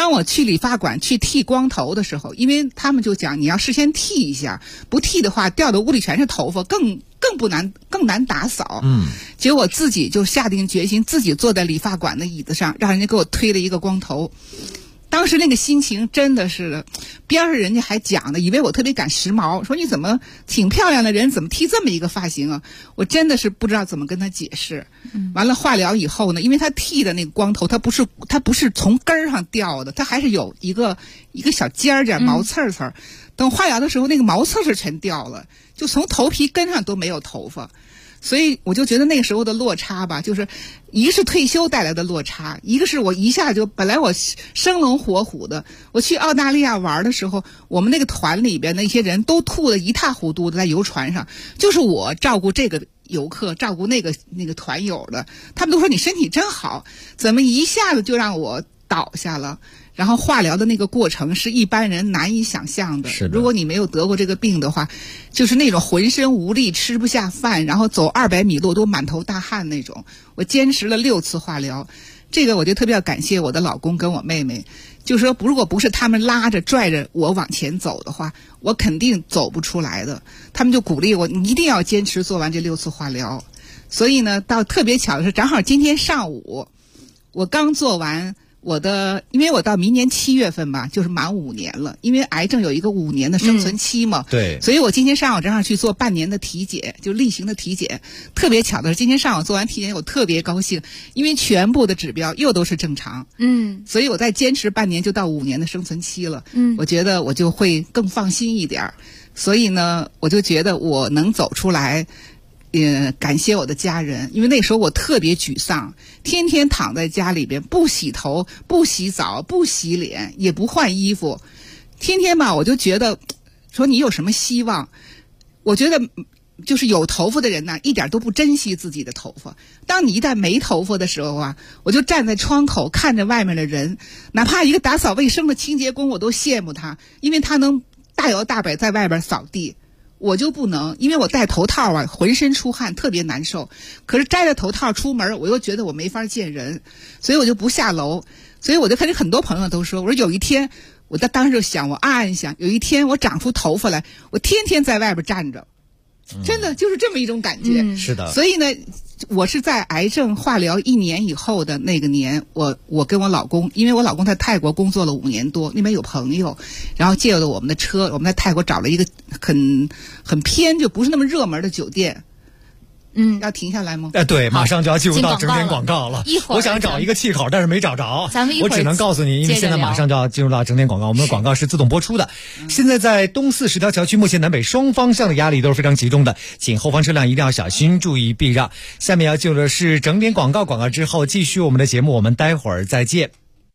当我去理发馆去剃光头的时候，因为他们就讲你要事先剃一下，不剃的话掉的屋里全是头发，更难打扫。结果我自己就下定决心，自己坐在理发馆的椅子上，让人家给我推了一个光头。当时那个心情真的是，边上人家还讲呢，以为我特别赶时髦，说你怎么挺漂亮的人怎么剃这么一个发型啊？我真的是不知道怎么跟他解释。完了化疗以后呢，因为他剃的那个光头，他不是从根儿上掉的，他还是有一个小尖儿毛刺刺。等化疗的时候，那个毛刺全掉了，就从头皮根上都没有头发。所以我就觉得那个时候的落差吧，就是一个是退休带来的落差，一个是我一下就本来我生龙活虎的，我去澳大利亚玩的时候，我们那个团里边那些人都吐得一塌糊涂的在游船上，就是我照顾这个游客，照顾那个团友的，他们都说你身体真好，怎么一下子就让我倒下了。然后化疗的那个过程是一般人难以想象的。如果你没有得过这个病的话，就是那种浑身无力、吃不下饭，然后走200米路都满头大汗那种。我坚持了6次化疗，这个我就特别要感谢我的老公跟我妹妹，就是说如果不是他们拉着拽着我往前走的话，我肯定走不出来的。他们就鼓励我，你一定要坚持做完这6次化疗。所以呢，到特别巧的是，正好今天上午我刚做完因为我到明年7月份吧，就是满5年了。因为癌症有一个5年的生存期嘛， 对， 所以我今天上午正好去做半年的体检，就例行的体检。特别巧的是，今天上午做完体检，我特别高兴，因为全部的指标又都是正常。所以我再坚持半年就到5年的生存期了。我觉得我就会更放心一点。所以呢，我就觉得我能走出来。也感谢我的家人，因为那时候我特别沮丧，天天躺在家里边，不洗头、不洗澡、不洗脸，也不换衣服，天天吧，我就觉得，说你有什么希望？我觉得就是有头发的人呢，一点都不珍惜自己的头发。当你一旦没头发的时候啊，我就站在窗口看着外面的人，哪怕一个打扫卫生的清洁工，我都羡慕他，因为他能大摇大摆在外边扫地。我就不能，因为我戴头套啊，浑身出汗，特别难受。可是摘了头套出门，我又觉得我没法见人，所以我就不下楼。所以我就看见很多朋友都说，我说有一天，我当时就想，我暗暗想，有一天我长出头发来，我天天在外边站着，真的就是这么一种感觉。 是的。 所以呢，我是在癌症化疗1年以后的那个年，我跟我老公，因为我老公在泰国工作了5年多，那边有朋友，然后借了我们的车，我们在泰国找了一个很偏，就不是那么热门的酒店。要停下来吗？ 对，马上就要进入到整点广告了。我想找一个气口，但是没找着。我只能告诉你，因为现在马上就要进入到整点广告，我们的广告是自动播出的。现在在东410条桥区，目前南北双方向的压力都是非常集中的，请后方车辆一定要小心，注意避让。下面要进入的是整点广告，广告之后继续我们的节目，我们待会儿再见。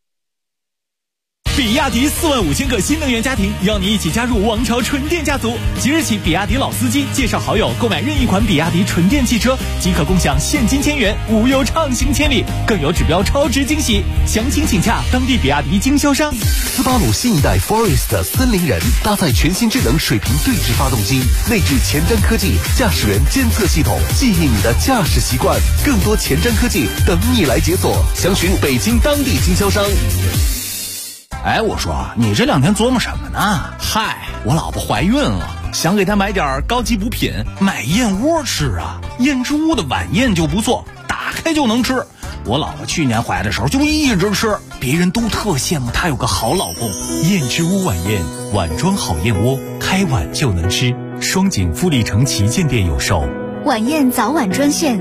比亚迪45000个新能源家庭，邀你一起加入王朝纯电家族。即日起，比亚迪老司机介绍好友购买任意款比亚迪纯电汽车，即可共享现金1000元，无忧畅行千里，更有指标超值惊喜。详情请洽当地比亚迪经销商。 斯巴鲁新一代 Forest 森林人搭载全新智能水平对置发动机，内置前瞻科技驾驶员监测系统，记忆你的驾驶习惯，更多前瞻科技等你来解锁。详询北京当地经销商。 哎，我说你这2天琢磨什么呢？嗨，我老婆怀孕了，想给她买点高级补品，买燕窝吃啊。燕之屋的晚宴就不错，打开就能吃。我老婆去年怀的时候就一直吃，别人都特羡慕她有个好老公。 燕之屋晚宴，碗装好燕窝，开碗就能吃。双井富力城旗舰店有售。 晚宴早晚专线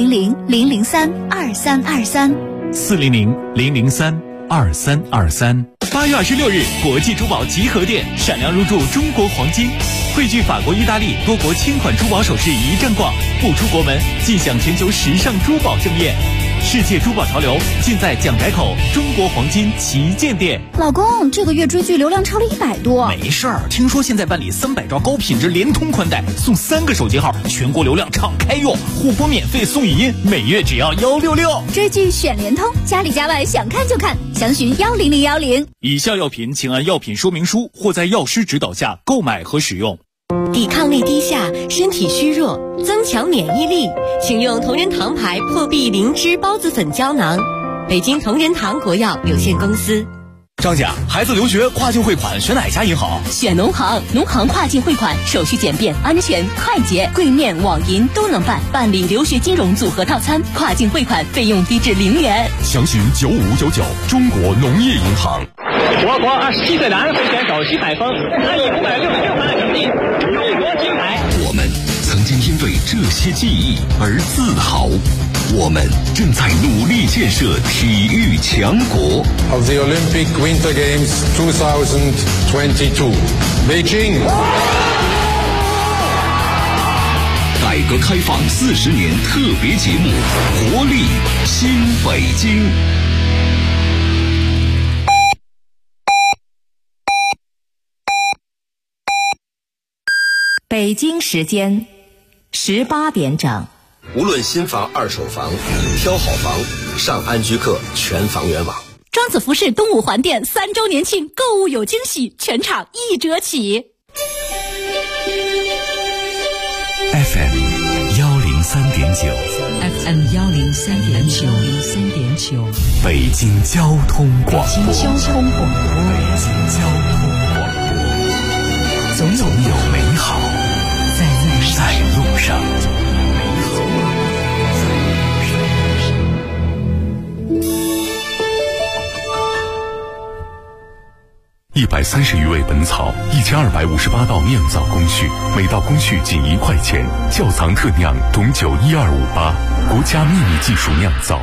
400-003-2323，400-003-2323。 8月26日，国际珠宝集合店闪亮入驻中国黄金，汇聚法国、意大利多国千款珠宝首饰一站逛，不出国门尽享全球时尚珠宝盛宴。世界珠宝潮流尽在蒋宅口中国黄金旗舰店。 老公，这个月追剧流量超了100多。 没事儿，听说现在办理300兆高品质联通宽带，送3个手机号，全国流量敞开用，互播免费送语音，每月只要166。 追剧选联通，家里家外想看就看，详询10010。 以下药品请按药品说明书或在药师指导下购买和使用。 抵抗力低下，身体虚弱，增强免疫力，请用同仁堂牌破壁灵芝孢子粉胶囊。北京同仁堂国药有限公司。 张姐，孩子留学跨境汇款选哪家银行？ 选农行，农行跨境汇款手续简便、安全、快捷，柜面、网银都能办。办理留学金融组合套餐，跨境汇款费用低至0元。 详询9599，中国农业银行。 我国27岁男会选手徐海峰，他以566分的成绩勇夺金牌。 我们曾经因为这些记忆而自豪。我们正在努力建设体育强国。 Of the Olympic Winter Games 2022, Beijing. 改革开放40年特别节目，活力新北京。 北京时间18点整。 无论新房、二手房，挑好房，上安居客全房源网。 庄子服饰东五环店3周年庆，购物有惊喜，全场1折起。 FM 103.9 FM 103.9 北京交通广播。 北京交通广播， 总有美好在路上。130余味本草，1258道酿造工序，每道工序仅1块钱。窖藏特酿董酒12588，国家秘密技术酿造。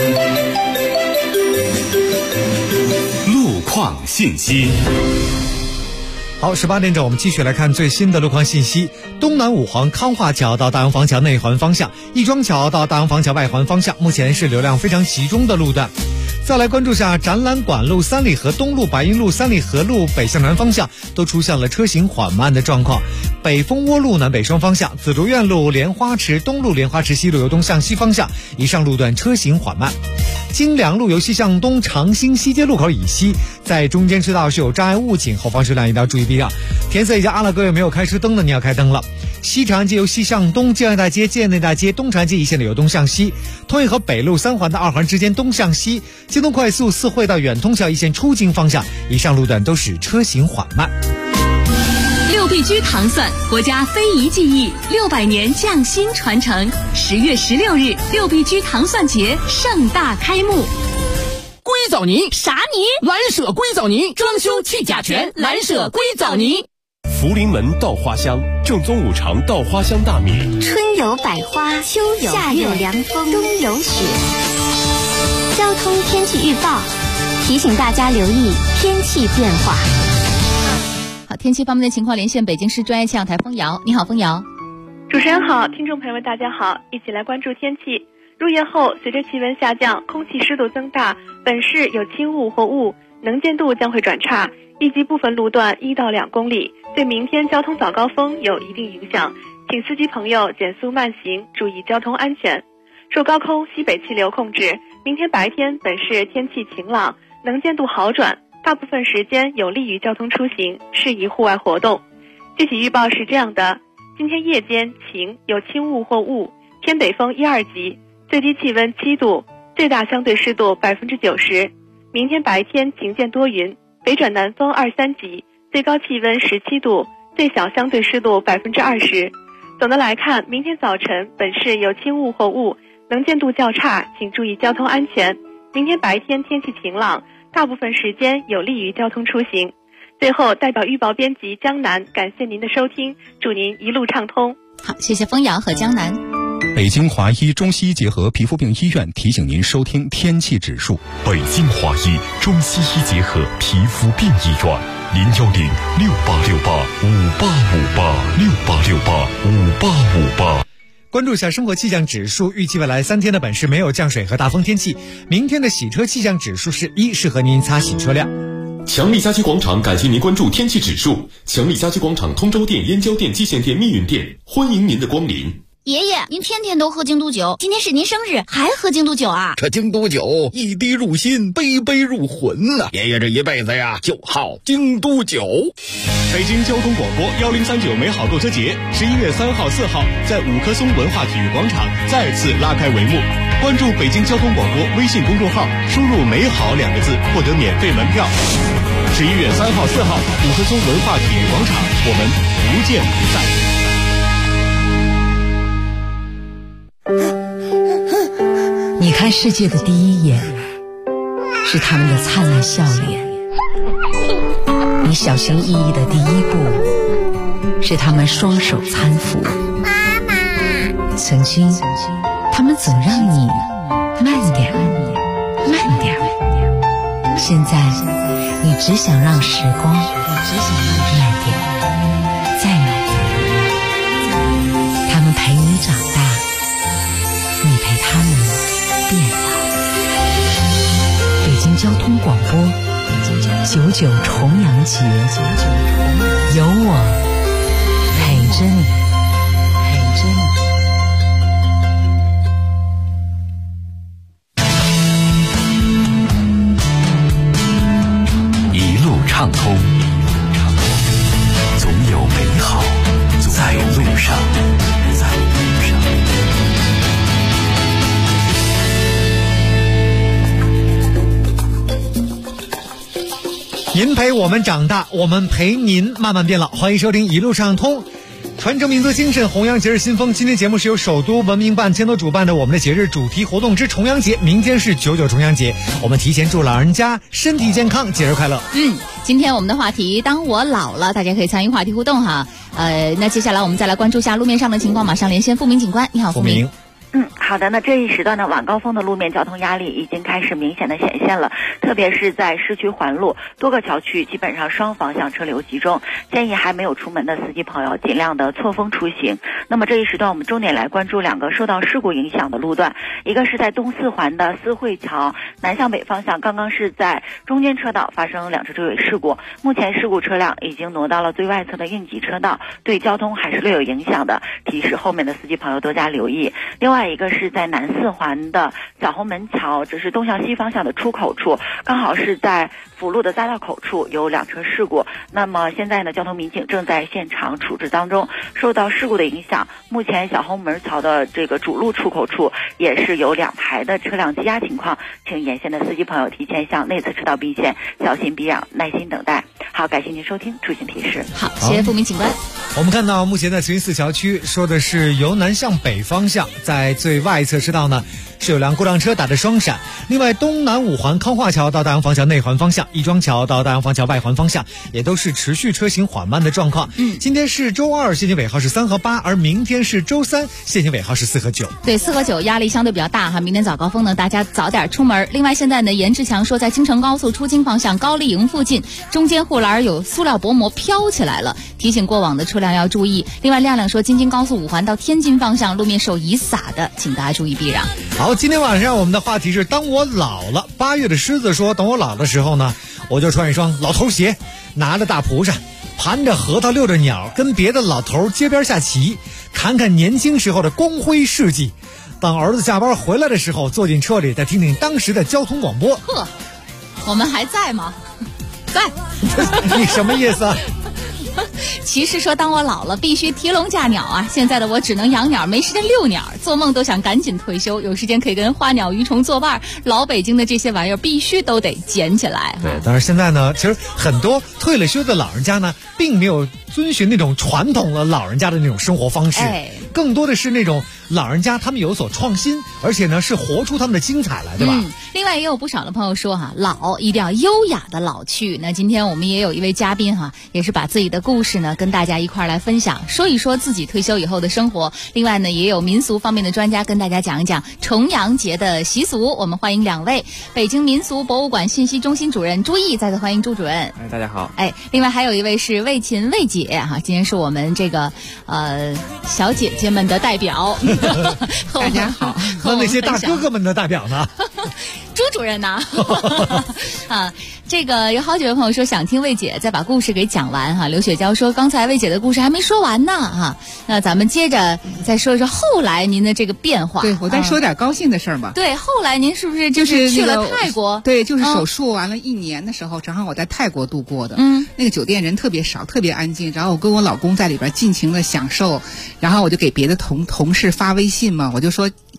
路况信息。 好，18点整，我们继续来看最新的路况信息。东南5环康化桥到大洋坊桥内环方向，亦庄桥到大洋坊桥外环方向，目前是流量非常集中的路段。再来关注下展览馆路、三里河东路、白云路、三里河路北向南方向都出现了车行缓慢的状况。北蜂窝路南北双方向、紫竹院路、莲花池东路、莲花池西路由东向西方向，以上路段车行缓慢。金梁路由西向东长兴西街路口以西，在中间车道是有障碍物，请后方车辆一定要注意避让。天色已经暗了，各位没有开车灯的你要开灯了。西长安街由西向东，建外大街、建内大街、东长安街一线的由东向西，通义河北路3环到2环之间东向西，京东快速四惠到远通桥一线出京方向，以上路段都是车行缓慢。 六必居糖蒜，国家非遗技艺，600年匠心传承。10月16日，六必居糖蒜节盛大开幕。 硅藻泥啥泥？ 蓝舍硅藻泥，装修去甲醛，蓝舍硅藻泥。 福临门稻花香，正宗5常稻花香大米。 春有百花，秋有夏有凉风，冬有雪。交通天气预报提醒大家留意天气变化。 好，天气方面的情况，连线北京市专业气象台枫瑶。你好，枫瑶。 主持人好，听众朋友们大家好，一起来关注天气。入夜后，随着气温下降，空气湿度增大，本市有轻雾或雾，能见度将会转差，以及部分路段1到2公里，对明天交通早高峰有一定影响，请司机朋友减速慢行，注意交通安全。受高空西北气流控制，明天白天本市天气晴朗，能见度好转，大部分时间有利于交通出行，适宜户外活动。具体预报是这样的：今天夜间晴，有轻雾或雾，偏北风1、2级，最低气温7度，最大相对湿度90%。明天白天晴间多云，北转南风2、3级，最高气温17度，最小相对湿度20%。总的来看，明天早晨本市有轻雾或雾，能见度较差，请注意交通安全。明天白天天气晴朗，大部分时间有利于交通出行。最后，代表预报编辑江南感谢您的收听，祝您一路畅通。 好，谢谢枫瑶和江南。 北京华医中西医结合皮肤病医院提醒您收听天气指数。 北京华医中西医结合皮肤病医院，0868585858，68585858。 关注一下生活气象指数，预计未来3天的本市没有降水和大风天气。明天的洗车气象指数是1，适合您擦洗车辆。 强力家居广场感谢您关注天气指数。强力家居广场通州店、燕郊店、蓟县店、密云店，欢迎您的光临。 爷爷，您天天都喝京都酒，今天是您生日，还喝京都酒啊？ 这京都酒一滴入心，杯杯入魂呐！爷爷这一辈子呀，就好京都酒。 北京交通广播1039美好购车节，11月3号、4号在5棵松文化体育广场再次拉开帷幕。 关注北京交通广播微信公众号，输入美好2个字，获得免费门票。11月3号、4号5分钟文化体育广场，我们不见不散。 你看世界的第一眼是他们的灿烂笑脸，你小心翼翼的第一步是他们双手搀扶。妈妈，曾经他们总让你慢点慢点，现在你只想让时光慢点再慢点，他们陪你长大，你陪他们变老。北京交通广播99重阳节，有我陪着你。 一路畅通，总有美好在路上。 您陪我们长大，我们陪您慢慢变老。欢迎收听一路畅通，传承民族精神，弘扬节日新风。今天节目是由首都文明办牵头主办的我们的节日主题活动之重阳节，明天是99重阳节，我们提前祝老人家身体健康，节日快乐。 今天我们的话题当我老了，大家可以参与话题互动哈。那接下来我们再来关注一下路面上的情况，马上连线付明警官。你好，付明。 好的，那这一时段的晚高峰的路面交通压力已经开始明显的显现了，特别是在市区环路，多个桥区基本上双方向车流集中，建议还没有出门的司机朋友尽量的错峰出行。那么这一时段我们重点来关注2个受到事故影响的路段，一个是在东四环的思汇桥南向北方向，刚刚是在中间车道发生2车追尾事故，目前事故车辆已经挪到了最外侧的应急车道，对交通还是略有影响的，提示后面的司机朋友多加留意。另外一个是在南四环的小红门桥，这是东向西方向的出口处，刚好是在辅路的匝道口处有2车事故。那么现在呢，交通民警正在现场处置当中。受到事故的影响，目前小红门桥的这个主路出口处也是有2排的车辆积压情况，请沿线的司机朋友提前向内侧车道避线，小心避让，耐心等待。好，感谢您收听出行提示。 好，谢谢付明警官。 我们看到目前在慈云寺桥区说的是由南向北方向，在最外侧车道呢是有辆过辆车打着双闪。另外东南5环康化桥到大洋坊桥内环方向，亦庄桥到大洋坊桥外环方向也都是持续车行缓慢的状况。今天是周2，限行尾号是3和8，而明天是周3，限行尾号是4和9。 对，4和9压力相对比较大哈，明天早高峰呢大家早点出门。另外现在呢，严志强说在京承高速出京方向高丽营附近中间护栏有塑料薄膜飘起来了，提醒过往的车辆要注意。另外亮亮说京津高速5环到天津方向路面受雨洒的，请大家注意避让。 好，今天晚上我们的话题是当我老了。8月的狮子说，等我老的时候呢，我就穿一双老头鞋，拿着大蒲扇，盘着核桃，遛着鸟，跟别的老头街边下棋，看看年轻时候的光辉事迹。等儿子下班回来的时候，坐进车里再听听当时的交通广播。 呵，我们还在吗？在。 你什么意思啊？ 骑士说当我老了必须提笼架鸟啊，现在的我只能养鸟，没时间遛鸟，做梦都想赶紧退休，有时间可以跟花鸟鱼虫作伴，老北京的这些玩意儿必须都得捡起来。 对，但是现在呢，其实很多退了休的老人家呢并没有遵循那种传统的老人家的那种生活方式，更多的是那种老人家他们有所创新，而且呢是活出他们的精彩来，对吧？ 另外也有不少的朋友说哈，老一定要优雅的老去。那今天我们也有一位嘉宾哈，也是把自己的故事呢跟大家一块来分享，说一说自己退休以后的生活。另外呢，也有民俗方面的专家跟大家讲一讲重阳节的习俗。我们欢迎2位，北京民俗博物馆信息中心主任朱毅，再次欢迎朱主任。 大家好。 另外还有一位是魏琴魏姐哈，今天是我们这个小姐姐们的代表。 大家好。 那些大哥哥们的代表呢？ 朱主任呢？这个有好几位朋友说想听魏姐再把故事给讲完哈。刘雪娇说刚才魏姐的故事还没说完呢哈，那咱们接着再说一说后来您的这个变化。 对，我再说点高兴的事儿吧。 对，后来您是不是就是去了泰国？ 对，就是手术完了1年的时候，正好我在泰国度过的。那个酒店人特别少，特别安静，然后我跟我老公在里边尽情的享受，然后我就给别的同事发微信嘛，我就说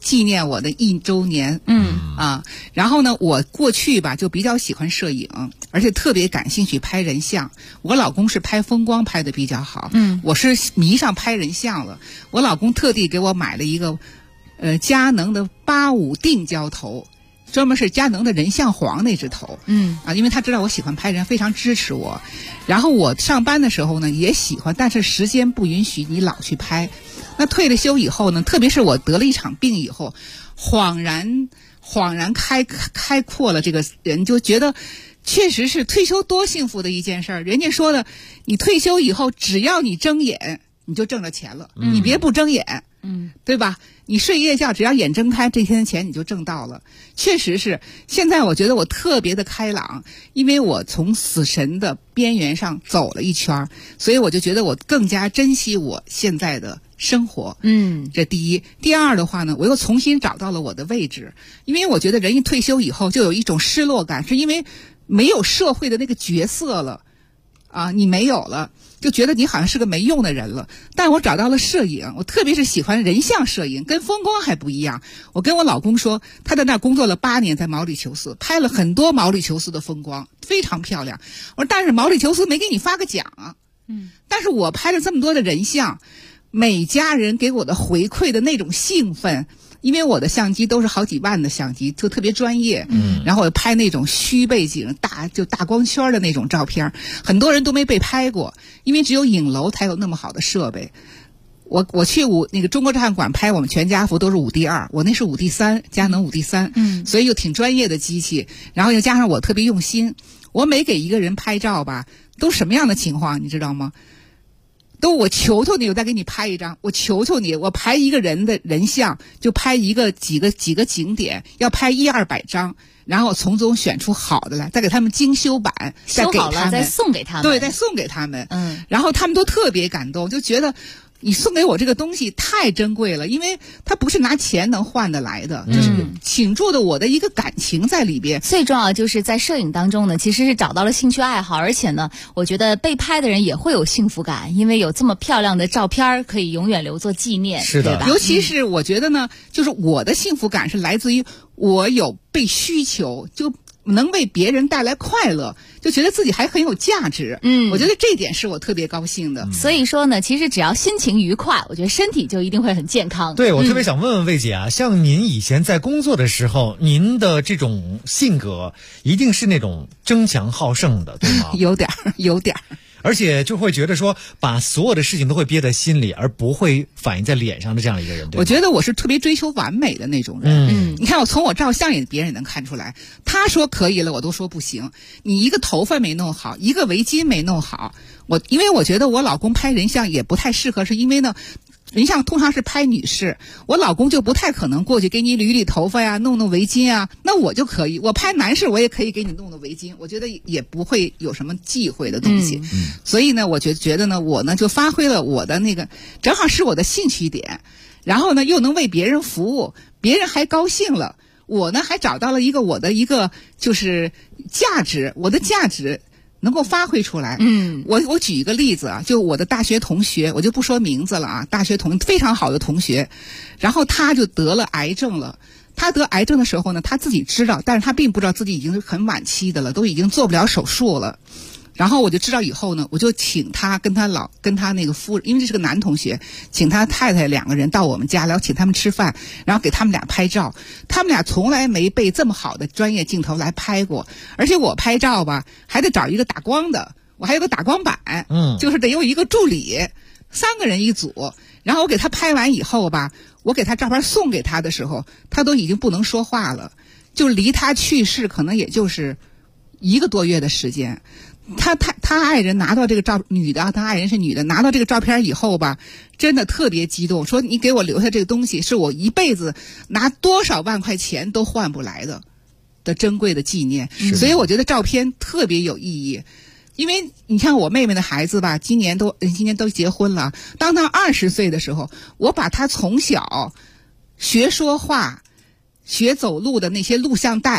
纪念我的1周年。然后呢，我过去吧就比较喜欢摄影，而且特别感兴趣拍人像。我老公是拍风光拍的比较好，我是迷上拍人像了。我老公特地给我买了一个佳能的85定焦头，专门是佳能的人像黄那只头。因为他知道我喜欢拍人，非常支持我。然后我上班的时候呢也喜欢，但是时间不允许你老去拍。那退了休以后呢，特别是我得了一场病以后，恍然开阔了这个人，就觉得确实是退休多幸福的一件事儿。人家说的，你退休以后只要你睁眼你就挣着钱了，你别不睁眼，对吧？你睡夜觉只要眼睁开，这天的钱你就挣到了。确实是，现在我觉得我特别的开朗，因为我从死神的边缘上走了一圈，所以我就觉得我更加珍惜我现在的生活。这第一。第二的话呢，我又重新找到了我的位置，因为我觉得人一退休以后就有一种失落感，是因为没有社会的那个角色了你没有了，就觉得你好像是个没用的人了。但我找到了摄影，我特别是喜欢人像摄影，跟风光还不一样。我跟我老公说，他在那儿工作了8年，在毛里求斯拍了很多毛里求斯的风光，非常漂亮。我说但是毛里求斯没给你发个奖啊。但是我拍了这么多的人像，每家人给我的回馈的那种兴奋，因为我的相机都是好几万的相机，就特别专业。然后我拍那种虚背景大光圈的那种照片，很多人都没被拍过，因为只有影楼才有那么好的设备。我去那个中国照相馆拍我们全家福都是5D2，我那是5D3，佳能5D3，所以又挺专业的机器，然后又加上我特别用心，我每给一个人拍照吧，都什么样的情况你知道吗？都我求求你，我再给你拍一张，我求求你，我拍一个人的人像就拍几个景点，要拍100-200张，然后从中选出好的来，再给他们精修版，再给他们， 修好了再送给他们。 对，再送给他们。然后他们都特别感动，就觉得你送给我这个东西太珍贵了，因为它不是拿钱能换得来的，就是倾注的我的一个感情在里边。 最重要就是在摄影当中呢，其实是找到了兴趣爱好，而且呢，我觉得被拍的人也会有幸福感，因为有这么漂亮的照片可以永远留作纪念。 是的， 尤其是我觉得呢，就是我的幸福感是来自于我有被需求，就能为别人带来快乐，就觉得自己还很有价值。我觉得这一点是我特别高兴的。 所以说呢，其实只要心情愉快，我觉得身体就一定会很健康。 对，我特别想问问魏姐啊，像您以前在工作的时候，您的这种性格一定是那种争强好胜的，对吗？ 有点儿。 而且就会觉得说，把所有的事情都会憋在心里，而不会反映在脸上的这样一个人。对， 我觉得我是特别追求完美的那种人。你看我从我照相别人也能看出来，他说可以了，我都说不行。你一个头发没弄好，一个围巾没弄好，因为我觉得我老公拍人像也不太适合，是因为呢，人像通常是拍女士，我老公就不太可能过去给你捋头发呀，弄围巾啊，那我就可以，我拍男士我也可以给你弄围巾，我觉得也不会有什么忌讳的东西。所以呢，我觉得呢，我呢就发挥了我的那个，正好是我的兴趣点，然后呢又能为别人服务，别人还高兴了，我呢还找到了我的一个就是价值，我的价值能够发挥出来。我举一个例子啊，就我的大学同学，我就不说名字了啊，大学非常好的同学，然后他就得了癌症了。他得癌症的时候呢，他自己知道，但是他并不知道自己已经是很晚期的了，都已经做不了手术了。然后我就知道以后呢，我就请他跟他那个夫人，因为这是个男同学，请他太太2个人到我们家，然后请他们吃饭，然后给他们俩拍照。他们俩从来没被这么好的专业镜头来拍过，而且我拍照吧还得找一个打光的，我还有个打光板，就是得有一个助理，3个人一组。然后我给他拍完以后吧，我给他照片送给他的时候，他都已经不能说话了，就离他去世可能也就是1个多月的时间。他爱人拿到这个女的，他爱人是女的，拿到这个照片以后吧，真的特别激动，说你给我留下这个东西，是我一辈子拿多少万块钱都换不来的珍贵的纪念。所以我觉得照片特别有意义。因为你看我妹妹的孩子吧，今年都结婚了，当他20岁的时候，我把他从小学说话、学走路的那些录像带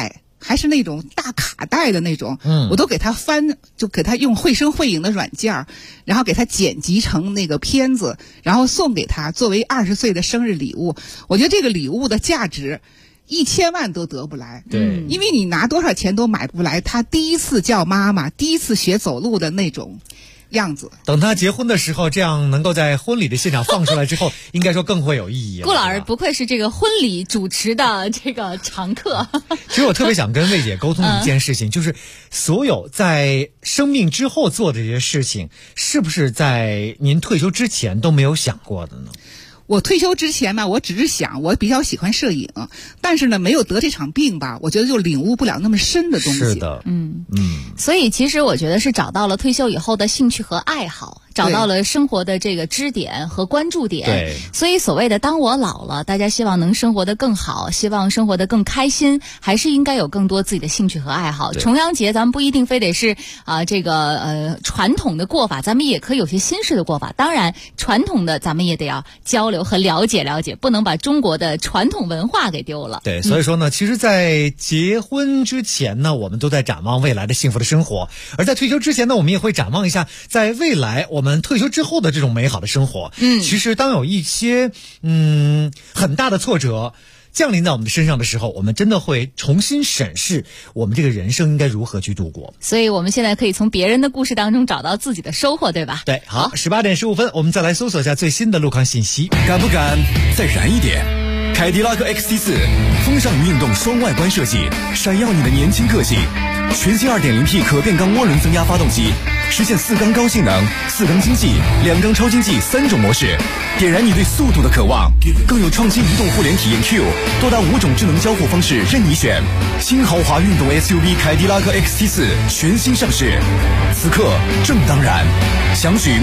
还是那种大卡带的那种，我都给他翻，就给他用绘声绘影的软件，然后给他剪辑成那个片子，然后送给他作为20岁的生日礼物。我觉得这个礼物的价值1000万都得不来， 对， 因为你拿多少钱都买不来他第一次叫妈妈，第一次学走路的那种样子。 等他结婚的时候，这样能够在婚礼的现场放出来之后，应该说更会有意义。 顾老师不愧是这个婚礼主持的这个常客。 其实我特别想跟魏姐沟通一件事情，就是所有在生命之后做的这些事情，是不是在您退休之前都没有想过的呢？ 我退休之前嘛，我只是想，我比较喜欢摄影，但是呢，没有得这场病吧，我觉得就领悟不了那么深的东西。 是的， 所以其实我觉得是找到了退休以后的兴趣和爱好，找到了生活的这个支点和关注点。 对， 所以所谓的当我老了，大家希望能生活得更好，希望生活得更开心，还是应该有更多自己的兴趣和爱好。重阳节咱们不一定非得是传统的过法，咱们也可以有些新式的过法。当然，传统的咱们也得要交流和了解了解，不能把中国的传统文化给丢了。 对，所以说呢，其实在结婚之前呢，我们都在展望未来的幸福的生活，而在退休之前呢，我们也会展望一下在未来我们退休之后的这种美好的生活。其实当有一些很大的挫折降临在我们的身上的时候，我们真的会重新审视我们这个人生应该如何去度过。 所以我们现在可以从别人的故事当中找到自己的收获，对吧？ 对，好，18点15分，我们再来搜索一下最新的路况信息。 敢不敢再燃一点？凯迪拉克 XT4 风尚运动双外观设计，闪耀你的年轻个性。全新 2.0T 可变缸涡轮增压发动机，实现4缸高性能、4缸经济、2缸超经济3种模式，点燃你对速度的渴望。更有创新移动互联体验 Q， 多达5种智能交互方式任你选。新豪华运动 SUV 凯迪拉克 XT4 全新上市，此刻正当然。详询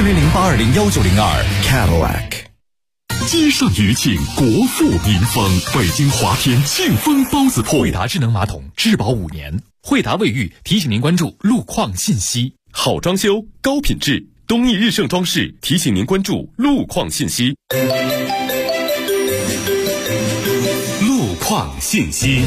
400820192 Cadillac。 街上余庆，国富民丰，北京华天庆丰包子铺。 惠达智能马桶质保5年。惠达卫浴提醒您关注路况信息。 好装修，高品质，东义日盛装饰提醒您关注路况信息。路况信息。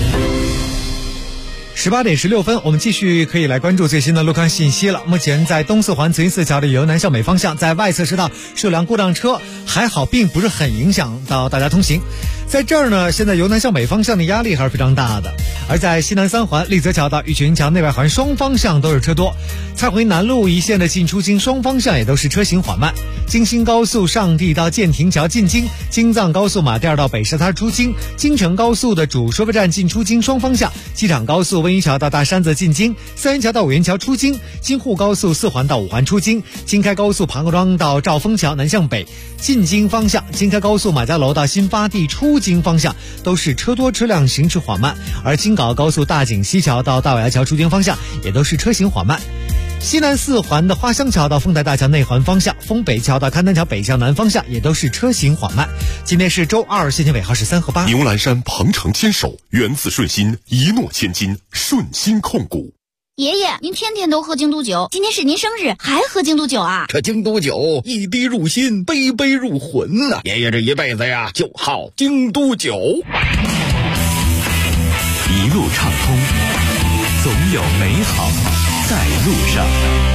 18点16分，我们继续可以来关注最新的路况信息了。目前在东四环慈云寺桥的由南向北方向，在外侧车道是有辆故障车，还好并不是很影响到大家通行。在这儿呢，现在由南向北方向的压力还是非常大的。而在西南三环立泽桥到玉泉桥内外环双方向都是车多，蔡回南路一线的进出京双方向也都是车行缓慢。京新高速上地到建亭桥进京，京藏高速马甸到北沙滩出京，京承高速的主收费站进出京双方向，机场高速温榆桥到大山子进京，三元桥到五元桥出京，京沪高速4环到5环出京，京开高速庞各庄到兆丰桥南向北进京方向，京开高速马家楼到新发地出京方向都是车多车辆行驶缓慢，而京港高速大井西桥到大尾崖桥出京方向也都是车行缓慢。西南4环的花乡桥到丰台大桥内环方向，丰北桥到勘南桥北向南方向也都是车行缓慢。今天是周二，现行尾号是3和8。 牛栏山鹏程牵手，源自顺心，一诺千金，顺心控股。 爷爷，您天天都喝京都酒，今天是您生日，还喝京都酒啊？ 这京都酒一滴入心，杯杯入魂呐！爷爷这一辈子呀，就好京都酒。 一路畅通，总有美好在路上。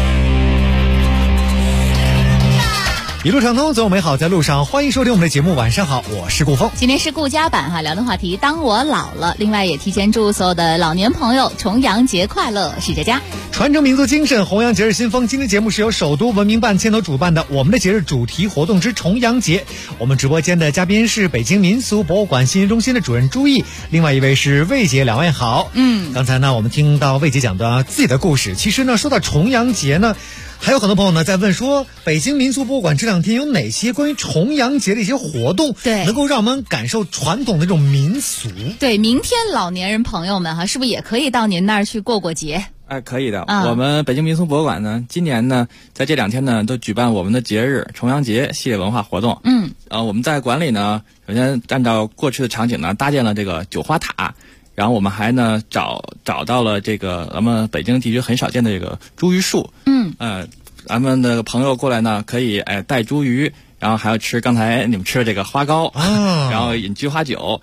一路畅通，总有美好在路上。欢迎收听我们的节目，晚上好，我是顾峰。 今天是顾家版哈，聊的话题当我老了。另外也提前祝所有的老年朋友重阳节快乐，是佳佳。 传承民族精神，弘扬节日新风。今天节目是由首都文明办牵头主办的我们的节日主题活动之重阳节。我们直播间的嘉宾是北京民俗博物馆信息中心的主任朱毅，另外一位是魏姐，两位好。刚才呢我们听到魏姐讲的自己的故事。其实呢说到重阳节呢，还有很多朋友呢在问说，北京民俗博物馆这两天有哪些关于重阳节的一些活动， 对， 能够让我们感受传统的这种民俗。 对，明天老年人朋友们哈，是不是也可以到您那儿去过过节？ 可以的。我们北京民俗博物馆呢，今年呢，在这2天呢，都举办我们的节日重阳节系列文化活动。我们在馆里呢，首先按照过去的场景呢，搭建了这个酒花塔，然后我们还呢找到了这个咱们北京地区很少见的这个茱萸树。咱们的朋友过来呢，可以带茱萸，然后还要吃刚才你们吃的这个花糕，然后饮菊花酒。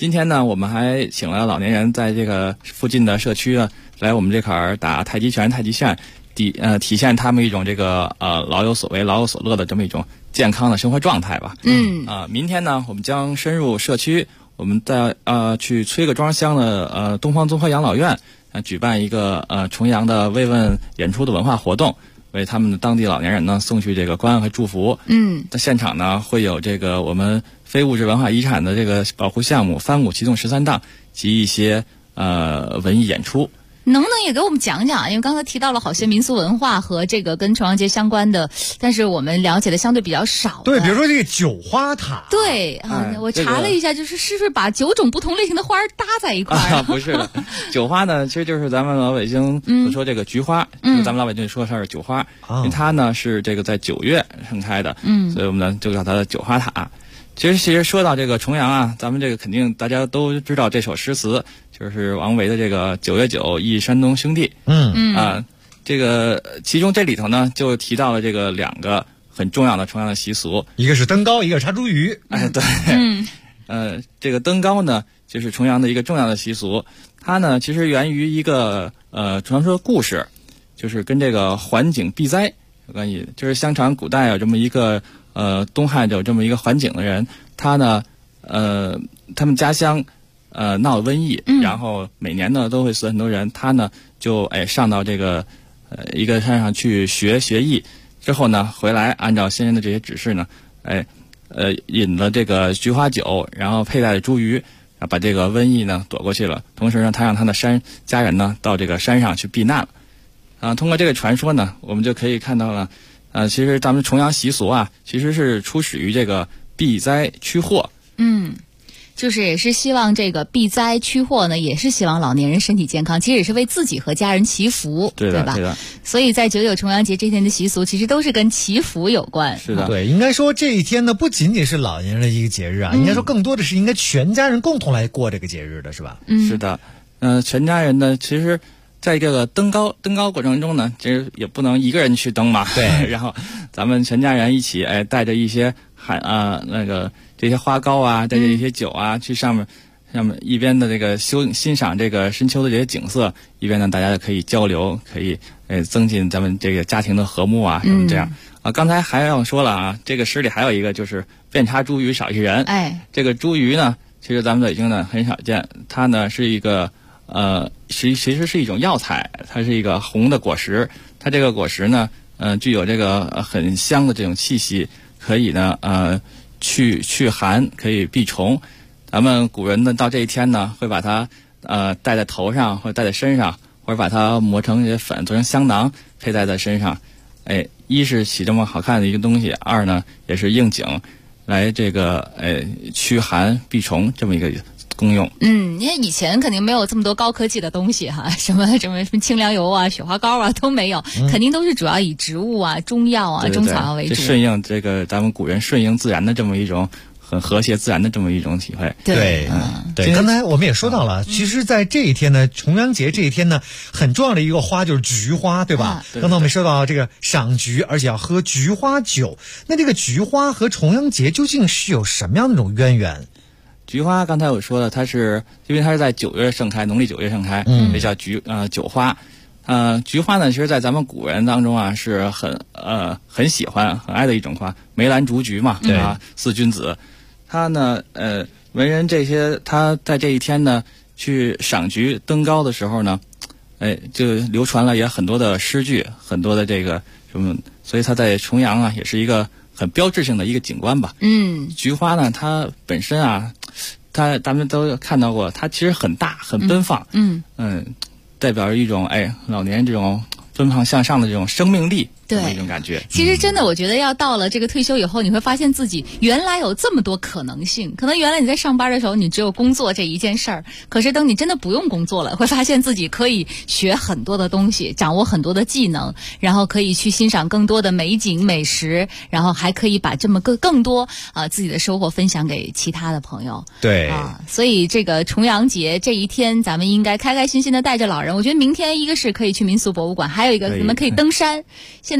今天呢，我们还请了老年人在这个附近的社区来我们这块儿打太极拳、太极扇，体现他们一种这个老有所为、老有所乐的这么一种健康的生活状态吧。明天呢，我们将深入社区，我们在去崔各庄乡的东方综合养老院举办一个重阳的慰问演出的文化活动，为他们的当地老年人呢送去这个关爱和祝福。在现场呢会有这个我们非物质文化遗产的这个保护项目翻鼓齐纵13档及一些文艺演出。 能不能也给我们讲讲？因为刚才提到了好些民俗文化和这个跟重阳节相关的，但是我们了解的相对比较少。 对，比如说这个九花塔。 对我查了一下，就是不是把9种不同类型的花搭在一块儿？ 不是的，酒花呢，其实就是咱们老北京所说这个菊花，咱们老北京说它是酒花，因为它呢是这个在9月盛开的，所以我们呢就叫它的九花塔。其实说到这个重阳咱们这个肯定大家都知道这首诗词，就是王维的这个9月9忆山东兄弟。这个其中这里头呢就提到了这个2个很重要的重阳的习俗， 一个是登高，一个是插茱萸。 对。这个登高呢就是重阳的一个重要的习俗，它呢其实源于一个传说故事，就是跟这个环境避灾有关系。就是相传古代有这么一个东汉有这么一个环境的人，他呢他们家乡闹了瘟疫，然后每年呢都会死很多人，他呢就上到这个一个山上去学艺，之后呢回来按照先人的这些指示呢饮了这个菊花酒，然后佩戴了茱萸，把这个瘟疫呢躲过去了。同时呢他让他的家人呢到这个山上去避难了。通过这个传说呢，我们就可以看到了其实咱们重阳习俗其实是出始于这个避灾驱祸。 就是也是希望这个避灾驱祸呢，也是希望老年人身体健康，其实也是为自己和家人祈福，对吧？ 对的。 所以在9·9重阳节这天的习俗，其实都是跟祈福有关。 是的， 对，应该说这一天呢，不仅仅是老年人的一个节日应该说更多的是应该全家人共同来过这个节日的，是吧？ 是的，全家人呢，其实在这个登高过程中呢，其实也不能一个人去登嘛。 对， 然后咱们全家人一起带着一些这些花糕带着一些酒去上面一边的这个欣赏这个深秋的这些景色，一边呢大家可以交流，可以增进咱们这个家庭的和睦什么这样。刚才还要说了这个诗里还有一个就是遍插茱萸少一人。这个茱萸呢，其实咱们北京呢很少见，它呢是一个其实是一种药材，它是一个红的果实，它这个果实呢具有这个很香的这种气息，可以呢去寒，可以避虫。咱们古人呢到这一天呢会把它戴在头上，或者戴在身上，或者把它磨成一些粉做成香囊佩戴在身上。一是起这么好看的一个东西，二呢也是应景来这个驱寒避虫这么一个功用。 因为以前肯定没有这么多高科技的东西什么清凉油雪花膏都没有，肯定都是主要以植物中药中草药为主。 顺应这个咱们古人顺应自然的这么一种很和谐自然的这么一种体会。 对，刚才我们也说到了，其实在这一天呢，重阳节这一天呢，很重要的一个花就是菊花，对吧？刚才我们说到这个赏菊，而且要喝菊花酒。那这个菊花和重阳节究竟是有什么样的一种渊源？ 菊花刚才我说了，它是因为它是在9月盛开，农历9月盛开，也叫酒花。菊花呢，其实在咱们古人当中是很喜欢很爱的一种花，梅兰竹菊嘛，四君子。它呢文人这些他在这一天呢去赏菊登高的时候呢，就流传了也很多的诗句，很多的这个什么，所以它在重阳也是一个很标志性的一个景观吧。菊花呢它本身咱们都看到过，它其实很大很奔放，代表着一种老年人这种奔放向上的这种生命力，这么一种感觉。 其实真的我觉得要到了这个退休以后，你会发现自己原来有这么多可能性。可能原来你在上班的时候你只有工作这一件事儿，可是等你真的不用工作了，会发现自己可以学很多的东西，掌握很多的技能，然后可以去欣赏更多的美景美食，然后还可以把这么更多自己的收获分享给其他的朋友。 对所以这个重阳节这一天咱们应该开开心心的带着老人。我觉得明天一个是可以去民俗博物馆，还有一个咱们可以登山。现在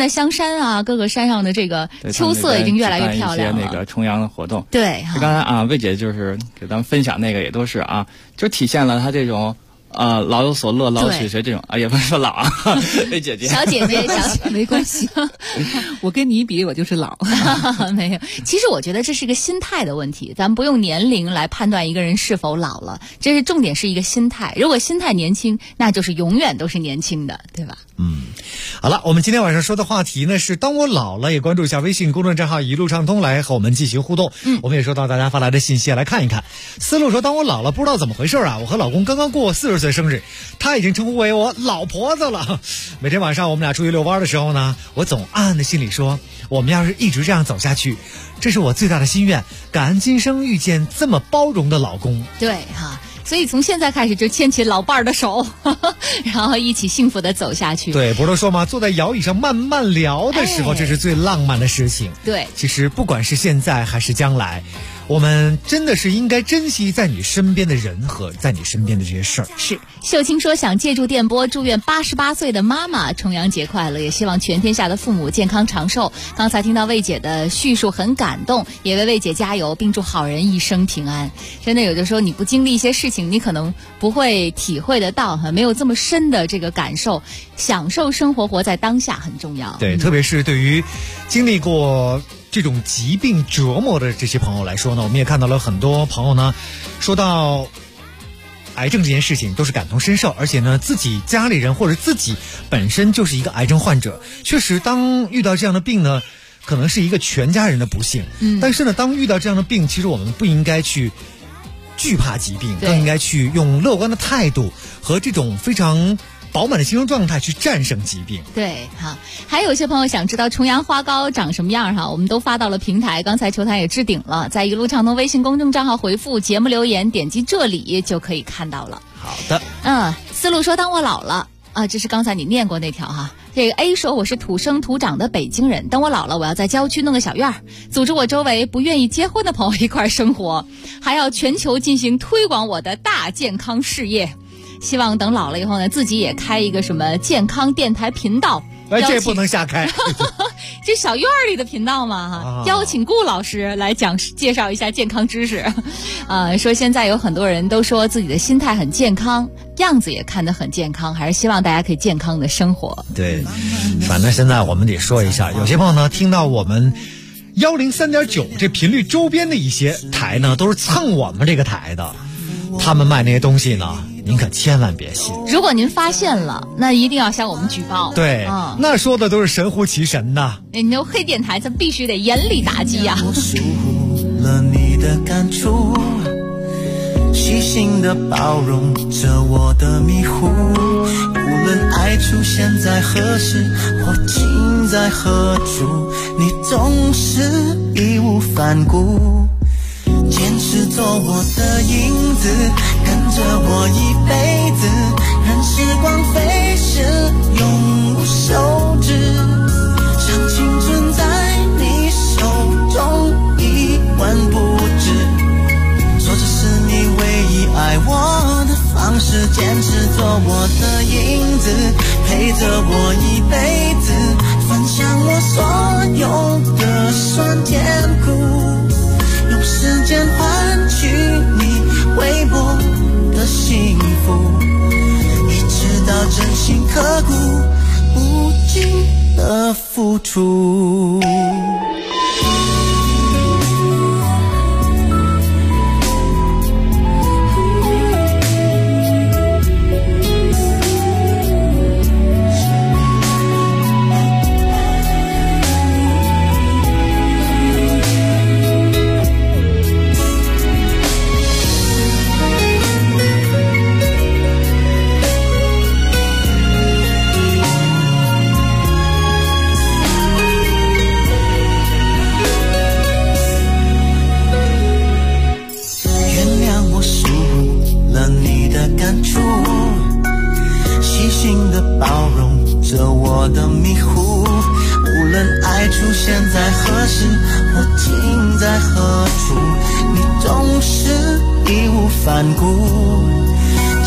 在香山啊，各个山上的这个秋色已经越来越漂亮了。 一些那个重阳的活动， 对， 刚才啊，魏姐就是给咱们分享那个，也都是啊，就体现了她这种。老有所乐，老有所学这种啊，也不是说老啊，魏姐姐， 小姐姐， 没关系，我跟你比，我就是老， 没有。其实我觉得这是一个心态的问题，咱们不用年龄来判断一个人是否老了，这是重点是一个心态。如果心态年轻，那就是永远都是年轻的，对吧？ 好了，我们今天晚上说的话题呢是当我老了，也关注一下微信公众账号一路畅通来和我们进行互动。我们也收到大家发来的信息，来看一看。思路说，当我老了不知道怎么回事啊，我和老公刚刚过40岁生日，他已经称呼为我老婆子了。每天晚上我们俩出去遛弯的时候呢，我总暗暗的心里说，我们要是一直这样走下去，这是我最大的心愿，感恩今生遇见这么包容的老公。 对哈。所以从现在开始就牵起老伴儿的手，然后一起幸福的走下去。 对，不是说嘛，坐在摇椅上慢慢聊的时候，这是最浪漫的事情。 对， 其实不管是现在还是将来，我们真的是应该珍惜在你身边的人和在你身边的这些事儿。 是，秀清说想借助电波祝愿88岁的妈妈重阳节快乐，也希望全天下的父母健康长寿。刚才听到魏姐的叙述很感动，也为魏姐加油，并祝好人一生平安。真的有的时候你不经历一些事情，你可能不会体会得到，没有这么深的这个感受。享受生活，活在当下很重要。 对，特别是对于经历过这种疾病折磨的这些朋友来说呢，我们也看到了很多朋友呢，说到癌症这件事情都是感同身受，而且呢，自己家里人或者自己本身就是一个癌症患者。确实，当遇到这样的病呢，可能是一个全家人的不幸。但是呢，当遇到这样的病，其实我们不应该去惧怕疾病，更应该去用乐观的态度和这种非常饱满的精神状态去战胜疾病。 对，好，还有些朋友想知道重阳花糕长什么样哈，我们都发到了平台，刚才球坛也置顶了，在一路畅通微信公众账号回复节目留言，点击这里就可以看到了。 好的， 思路说当我老了啊，这是刚才你念过那条哈。这个 A 说，我是土生土长的北京人，等我老了，我要在郊区弄个小院儿，组织我周围不愿意结婚的朋友一块生活，还要全球进行推广我的大健康事业。希望等老了以后呢，自己也开一个什么健康电台频道。 这不能瞎开， 这小院里的频道嘛，邀请顾老师来介绍一下健康知识。说现在有很多人都说自己的心态很健康，样子也看得很健康，还是希望大家可以健康的生活。 对，反正现在我们得说一下，有些朋友呢听到我们103.9这频率周边的一些台呢，都是蹭我们这个台的，他们卖那些东西呢，您可千万别信。 如果您发现了，那一定要向我们举报。 对，那说的都是神乎其神的。 你那黑电台，咱必须得严厉打击呀。 我疏忽了你的感触，细心的包容着我的迷糊。无论爱出现在何时，或尽在何处，你总是义无反顾。坚持做我的影子，跟着我一辈子，任时光飞逝，永无休止。像青春在你手中一文不值，说这是你唯一爱我的方式。坚持做我的影子，陪着我一辈子，分享我所有的酸甜苦。用时间换取你微薄的幸福，一直到真心刻骨无尽的付出。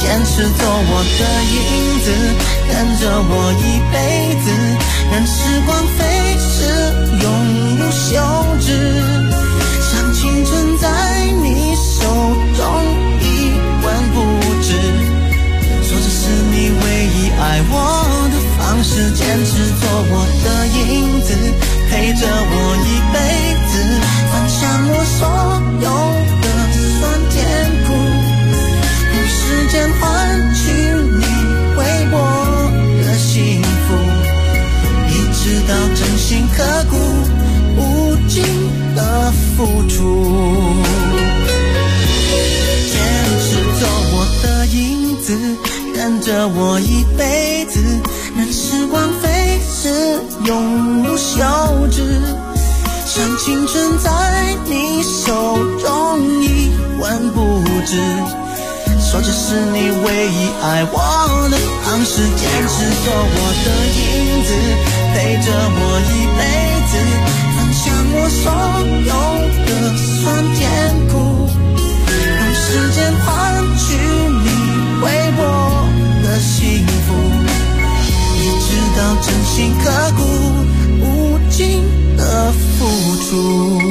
坚持做我的影子，跟着我一辈子，任时光飞逝，永无休止。像青春在你手中一文不值，说这是你唯一爱我的方式。坚持做我的影子，陪着我一辈子，分享我所有的酸甜苦，用时间换取你为我的幸福，一直到真心刻骨无尽的付出。坚持做我的影子，跟着我一辈子，任时光飞逝，永无休止。像青春在你手中一文不值，说这是你唯一爱我的方式。坚持做我的影子，陪着我一辈子，分享我所有的酸甜苦，用时间换取你为我的幸福，一直到真心刻骨无尽的付出。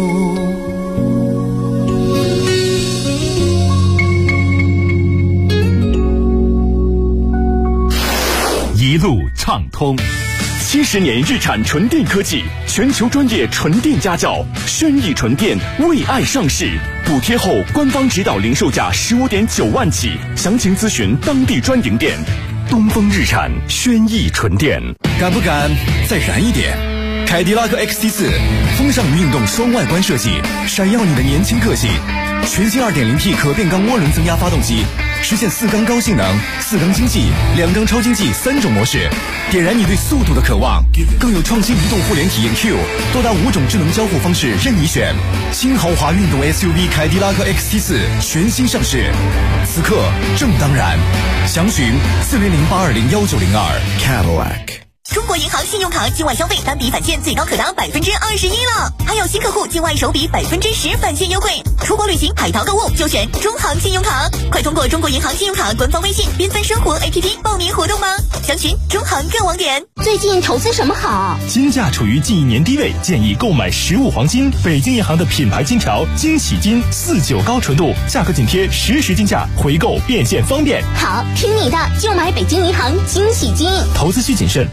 一路畅通，70年日产纯电科技，全球专业纯电家教，轩逸纯电为爱上市，补贴后官方指导零售价15.9万起，详情咨询当地专营店。东风日产轩逸纯电， 敢不敢再燃一点？凯迪拉克 XT4 风尚与运动双外观设计，闪耀你的年轻个性。全新 2.0T 可变缸涡轮增压发动机，实现4缸高性能、4缸经济、2缸超经济3种模式，点燃你对速度的渴望。更有创新移动互联体验 Q， 多达5种智能交互方式任你选。新豪华运动 SUV 凯迪拉克 XT4 全新上市，此刻正当然。详询400-820-1902 Cadillac。 中国银行信用卡境外消费单笔返现最高可达21%了，还有新客户境外首笔10%返现优惠。出国旅行、海淘购物就选中行信用卡，快通过中国银行信用卡官方微信缤纷生活 APP 报名活动吧。详询中行各网点。 最近投资什么好？ 金价处于近1年低位，建议购买实物黄金。北京银行的品牌金条金喜金49高纯度，价格紧贴实时金价，回购变现方便。 好，听你的，就买北京银行金喜金。 投资需谨慎。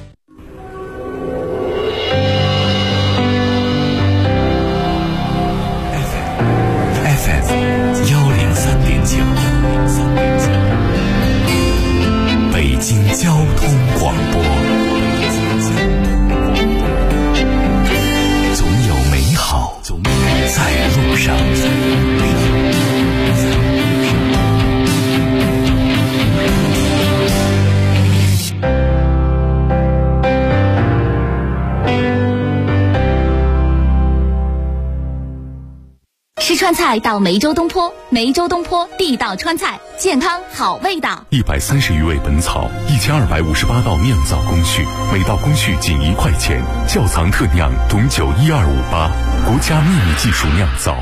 北京交通广播，总有美好在路上。 吃川菜到梅州东坡，梅州东坡地道川菜，健康好味道。 130余味本草，1258道酿造工序，每道工序仅1块钱，窖藏特酿董酒12588，国家秘密技术酿造。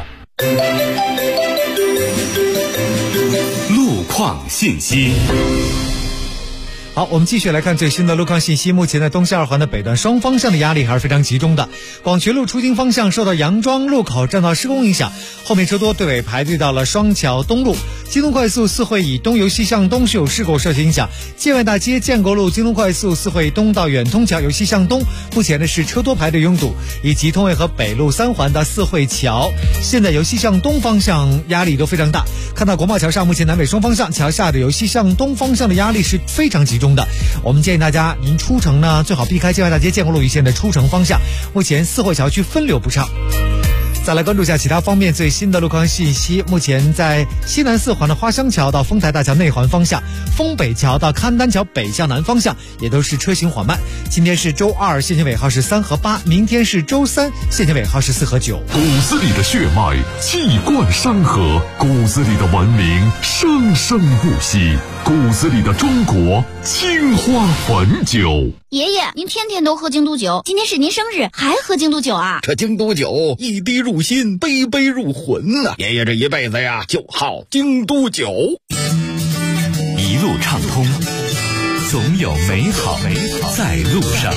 路况信息。 好，我们继续来看最新的路况信息。目前在东西2环的北段双方向的压力还是非常集中的。广渠路出京方向受到杨庄路口占道施工影响，后面车多，队尾排队到了双桥东路。京东快速四惠以东由西向东是有事故受影响，建外大街建国路京东快速四惠东到远通桥由西向东，目前呢是车多排队拥堵，以及通渭河北路3环的四惠桥，现在由西向东方向压力都非常大。看到国贸桥上，目前南北双方向桥下的由西向东方向的压力是非常集中的。我们建议大家您出城呢最好避开建外大街建国路一线的出城方向，目前四惠桥区分流不畅。再来关注一下其他方面最新的路况信息。目前在西南4环的花乡桥到丰台大桥内环方向，丰北桥到邯郸桥北向南方向也都是车行缓慢。今天是周2，限行尾号是3和8，明天是周3，限行尾号是4和9。 骨子里的血脉气贯山河，骨子里的文明生生不息，骨子里的中国青花汾酒。 爷爷，您天天都喝京都酒，今天是您生日，还喝京都酒啊？ 这京都酒一滴入心，杯杯入魂呐！爷爷这一辈子呀，就好京都酒。 路畅通，总有美好在路上。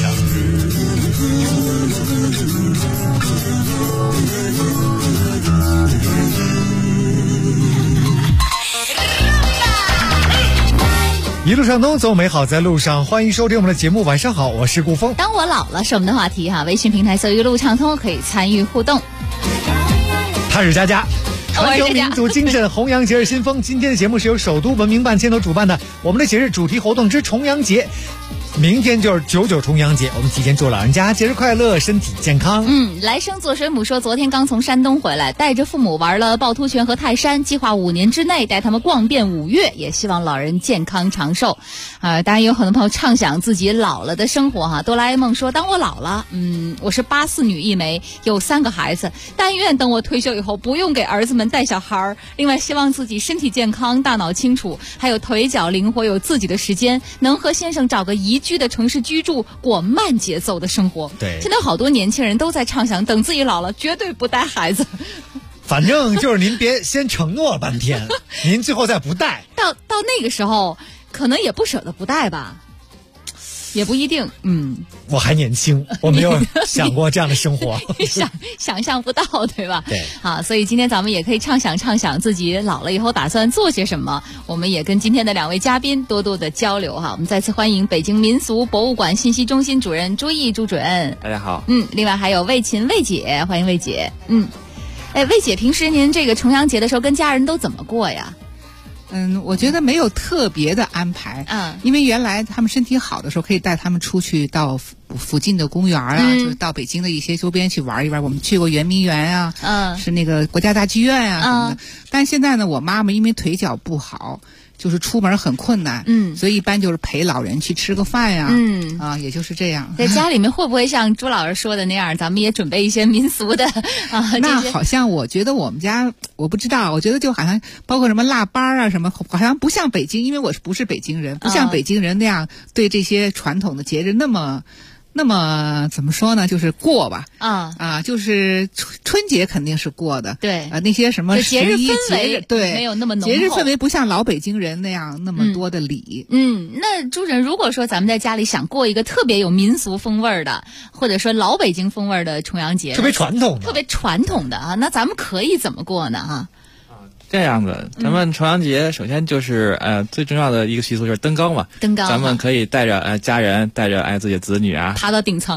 一路上通，走美好在路上。欢迎收听我们的节目，晚上好，我是顾峰。 当我老了是我们的话题哈，微信平台搜一路畅通可以参与互动。 他是佳佳，传承民族精神，弘扬节日新风。今天的节目是由首都文明办牵头主办的我们的节日主题活动之重阳节。明天就是99重阳节，我们提前祝老人家节日快乐，身体健康。 来生做水母说，昨天刚从山东回来，带着父母玩了趵突泉和泰山，计划5年之内带他们逛遍5岳，也希望老人健康长寿。当然有很多朋友畅想自己老了的生活哈。哆啦 A 梦说，当我老了，我是84女1枚，有3个孩子，但愿等我退休以后不用给儿子们带小孩。另外希望自己身体健康，大脑清楚，还有腿脚灵活，有自己的时间，能和先生找个宜居的城市居住，过慢节奏的生活。 对， 现在好多年轻人都在畅想，等自己老了绝对不带孩子。 反正就是您别先承诺半天，您最后再不带， 到那个时候可能也不舍得不带吧，也不一定。 我还年轻，我没有想过这样的生活， 想象不到，对吧？ 对， 好，所以今天咱们也可以畅想自己老了以后打算做些什么。我们也跟今天的2位嘉宾多多的交流哈。我们再次欢迎北京民俗博物馆信息中心主任朱毅朱主任。 大家好。 另外还有魏琴魏姐，欢迎魏姐。魏姐，平时您这个重阳节的时候跟家人都怎么过呀？ 我觉得没有特别的安排，因为原来他们身体好的时候，可以带他们出去到附近的公园啊，就是到北京的一些周边去玩一玩。我们去过圆明园啊，是那个国家大剧院啊什么的。但现在呢，我妈妈因为腿脚不好，就是出门很困难，所以一般就是陪老人去吃个饭呀，也就是这样。 在家里面会不会像朱老师说的那样，咱们也准备一些民俗的那好像我觉得我们家我不知道，我觉得就好像包括什么腊八啊什么，好像不像北京，因为我不是北京人，不像北京人那样对这些传统的节日那么怎么说呢？就是过吧，就是春节肯定是过的， 对那些什么节日氛围对没有那么浓厚， 节日氛围不像老北京人那样那么多的礼。 那朱主任，如果说咱们在家里想过一个特别有民俗风味的，或者说老北京风味的重阳节， 特别传统的啊，那咱们可以怎么过呢？哈。 这样子，咱们重阳节首先就是最重要的一个习俗就是登高嘛。 登高， 咱们可以带着家人，带着自己的子女啊， 爬到顶层。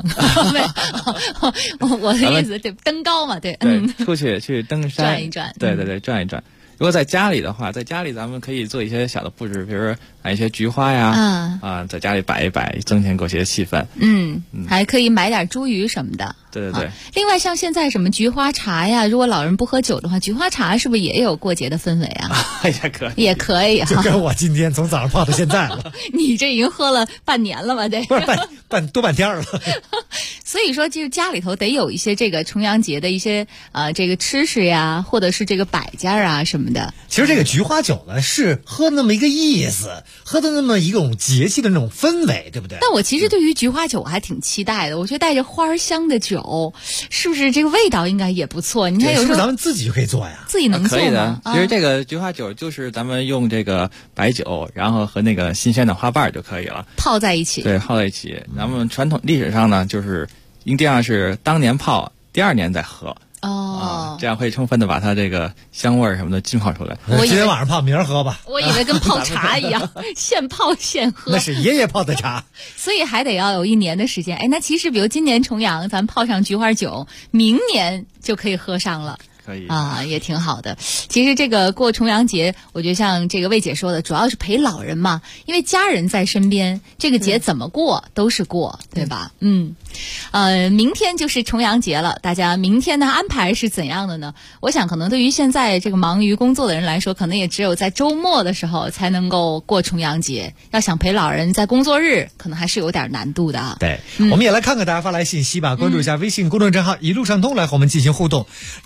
我的意思，对，登高嘛，对。 出去登山， 转一转。 对，转一转。如果在家里的话，在家里咱们可以做一些小的布置，比如说一些菊花呀，在家里摆一摆，增添过些气氛。 还可以买点茱萸什么的。 对。 另外，像现在什么菊花茶呀，如果老人不喝酒的话，菊花茶是不是也有过节的氛围啊？也可以， 就跟我今天从早上泡到现在了。 你这已经喝了半年了吧？这不是半天了。 所以说，就是家里头得有一些这个重阳节的一些这个吃食呀，或者是这个摆件啊什么的。 其实这个菊花酒呢，是喝那么一个意思，喝的那么一种节气的那种氛围，对不对？ 但我其实对于菊花酒我还挺期待的，我觉得带着花香的酒，是不是这个味道应该也不错？你看有时候是不是咱们自己就可以做呀？ 自己能做吗？ 可以的。其实这个菊花酒就是咱们用这个白酒，然后和那个新鲜的花瓣就可以了， 泡在一起。 对，泡在一起。咱们传统历史上呢，就是一定要是当年泡，第2年再喝。这样会充分的把它这个香味什么的浸泡出来。 今天晚上泡，明儿喝吧。 我以为跟泡茶一样，现泡现喝。 那是爷爷泡的茶， 所以还得要有1年的时间。那其实比如今年重阳，咱泡上菊花酒，明年就可以喝上了。 可以也挺好的。其实这个过重阳节，我觉得像这个魏姐说的，主要是陪老人嘛，因为家人在身边，这个节怎么过都是过，对吧？明天就是重阳节了，大家明天的安排是怎样的呢？我想可能对于现在这个忙于工作的人来说，可能也只有在周末的时候才能够过重阳节。要想陪老人在工作日，可能还是有点难度的啊。 对，我们也来看看大家发来信息吧，关注一下微信公众账号一路上通，来和我们进行互动。刘青说，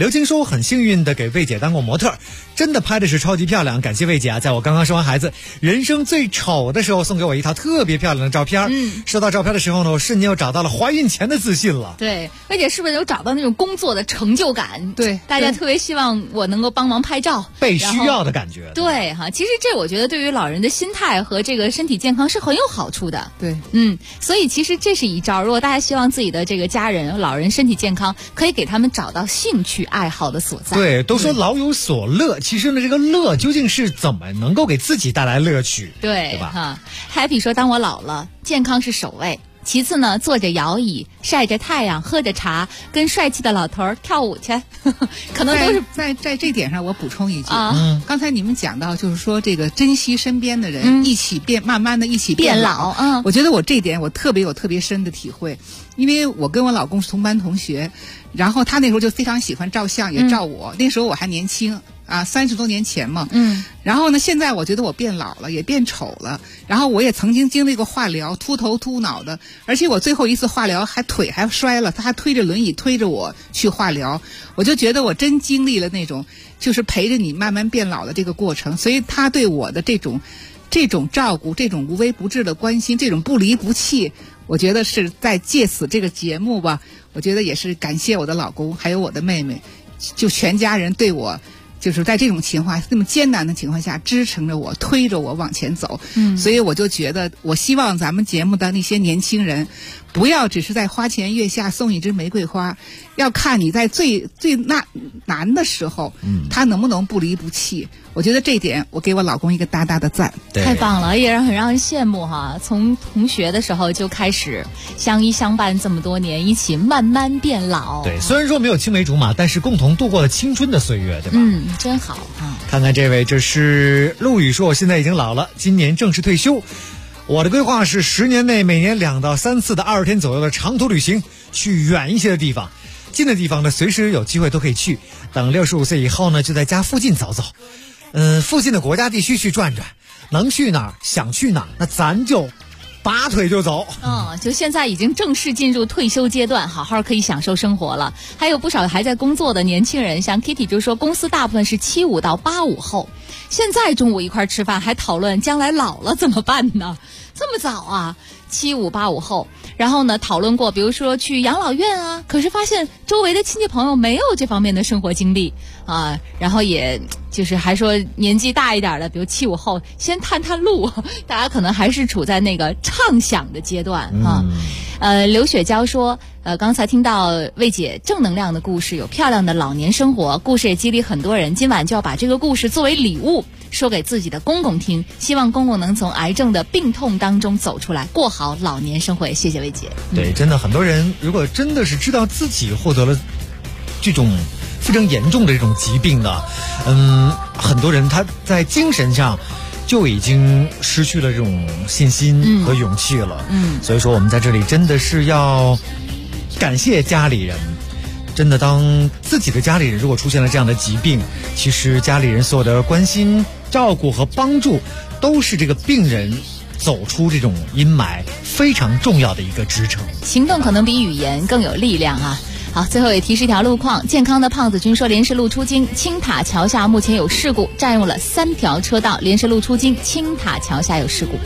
很幸运的给魏姐当过模特，真的拍的是超级漂亮。感谢魏姐啊，在我刚刚生完孩子人生最丑的时候送给我一套特别漂亮的照片。收到照片的时候呢，我瞬间又找到了怀孕前的自信了。 对，魏姐是不是有找到那种工作的成就感？ 对， 大家特别希望我能够帮忙拍照， 被需要的感觉。 对哈，其实这我觉得对于老人的心态和这个身体健康是很有好处的。 对， 所以其实这是一招。如果大家希望自己的这个家人、老人身体健康，可以给他们找到兴趣爱好的所在。 对，都说老有所乐，其实呢，这个乐究竟是怎么能够给自己带来乐趣？ 对， 对吧？ 哈 ，Happy 说，当我老了，健康是首位。其次呢，坐着摇椅，晒着太阳，喝着茶，跟帅气的老头儿跳舞去，可能都是在这点上，我补充一句啊。刚才你们讲到，就是说这个珍惜身边的人，一起慢慢的一起变老。我觉得我这一点我特别深的体会，因为我跟我老公是同班同学，然后他那时候就非常喜欢照相，也照我。那时候我还年轻。30多年前嘛，然后呢，现在我觉得我变老了，也变丑了，然后我也曾经经历过化疗，秃头秃脑的，而且我最后一次化疗腿还摔了，他还推着轮椅推着我去化疗，我就觉得我真经历了那种就是陪着你慢慢变老的这个过程，所以他对我的这种照顾，这种无微不至的关心，这种不离不弃，我觉得是在借此这个节目吧，我觉得也是感谢我的老公还有我的妹妹，就全家人对我。就是在这种情况这么艰难的情况下支撑着我推着我往前走，所以我就觉得我希望咱们节目的那些年轻人不要只是在花前月下送一枝玫瑰花，要看你在最难的时候他能不能不离不弃。我觉得这一点我给我老公一个大大的赞。 太棒了，也很让人羡慕哈。从同学的时候就开始相依相伴这么多年，一起慢慢变老。 对，虽然说没有青梅竹马，但是共同度过了青春的岁月，对吧？ 真好啊。 看看这位，这是陆羽说，我现在已经老了，今年正式退休，我的规划是10年内每年2到3次的20天左右的长途旅行，去远一些的地方，近的地方呢随时有机会都可以去，等65岁以后呢就在家附近走走，附近的国家地区去转转，能去哪儿想去哪儿，那咱就拔腿就走。 就现在已经正式进入退休阶段，好好可以享受生活了。还有不少还在工作的年轻人，像 Kitty 就说公司大部分是75到85后，现在中午一块吃饭还讨论将来老了怎么办呢？这么早啊，75、85后。然后呢，讨论过，比如说去养老院啊，可是发现周围的亲戚朋友没有这方面的生活经历啊，然后也就是还说年纪大一点的，比如75后，先探探路，大家可能还是处在那个畅想的阶段啊。刘雪娇说，刚才听到魏姐正能量的故事，有漂亮的老年生活，故事也激励很多人。今晚就要把这个故事作为礼物说给自己的公公听，希望公公能从癌症的病痛当中走出来，过好老年生活。谢谢魏姐。 对，真的很多人如果真的是知道自己获得了这种非常严重的这种疾病的，很多人他在精神上就已经失去了这种信心和勇气了。所以说我们在这里真的是要感谢家里人。真的，当自己的家里人如果出现了这样的疾病，其实家里人所有的关心、照顾和帮助，都是这个病人走出这种阴霾非常重要的一个支撑。 行动可能比语言更有力量啊！好，最后也提示一条路况，健康的胖子君说，莲石路出京青塔桥下目前有事故，占用了3条车道，莲石路出京青塔桥下有事故。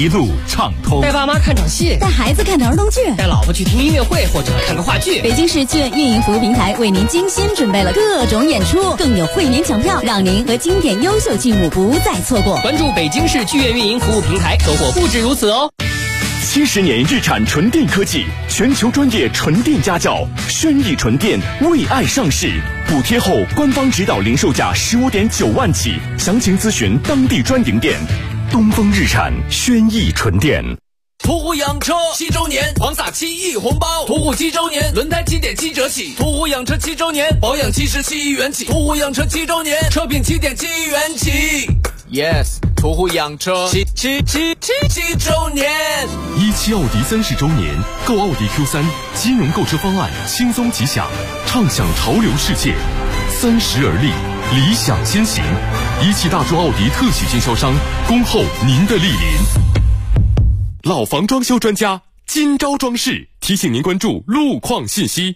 一路畅通。 带爸妈看场戏， 带孩子看儿童剧， 带老婆去听音乐会或者看个话剧。 北京市剧院运营服务平台为您精心准备了各种演出，更有会员抢票，让您和经典优秀剧目不再错过。 关注北京市剧院运营服务平台，收获不止如此哦。 70年日产纯电科技，全球专业纯电家教，轩逸纯电为爱上市，补贴后官方指导零售价15.9万起，详情咨询当地专营店。东风日产轩逸纯电。 途虎养车7周年，狂撒7亿红包！途虎7周年，轮胎7.7折起；途虎养车7周年，保养77亿元起；途虎养车7周年，车品7.7亿元起。Yes， 途虎养车7周年 ！17奥迪30周年，购奥迪 Q3，金融购车方案轻松吉祥，畅享潮流世界。30而立，理想先行。17大众奥迪特许经销商，恭候您的莅临。老房装修专家金招装饰提醒您关注路况信息。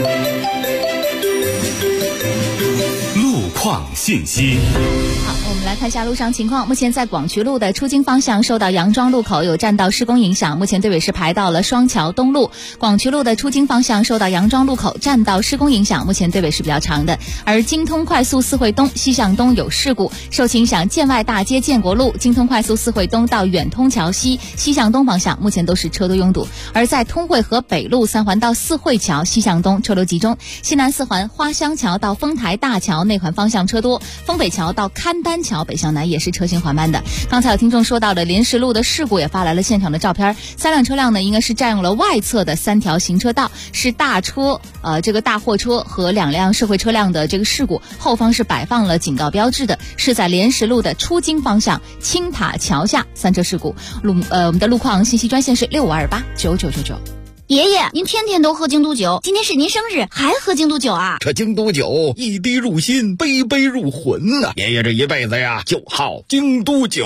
路况信息。 好，我们来看一下路上情况。目前在广渠路的出京方向受到杨庄路口有占道施工影响，目前队尾是排到了双桥东路。广渠路的出京方向受到杨庄路口占道施工影响，目前队尾是比较长的。而京通快速四惠东西向东有事故，受其影响，建外大街建国路、京通快速四惠东到远通桥西西向东方向目前都是车多拥堵。而在通惠河北路3环到四惠桥西向东车流集中，西南4环花乡桥到丰台大桥内环方向车多，丰北桥到勘丹桥北向南也是车行缓慢的。刚才有听众说到的临时路的事故也发来了现场的照片，3辆车辆呢应该是占用了外侧的3条行车道，是大车这个大货车和2辆社会车辆的这个事故，后方是摆放了警告标志的，是在临时路的出京方向青塔桥下3车事故。我们的路况信息专线是65289999。 爷爷，您天天都喝京都酒，今天是您生日，还喝京都酒啊？ 这京都酒一滴入心，杯杯入魂呐！爷爷这一辈子呀，就好京都酒。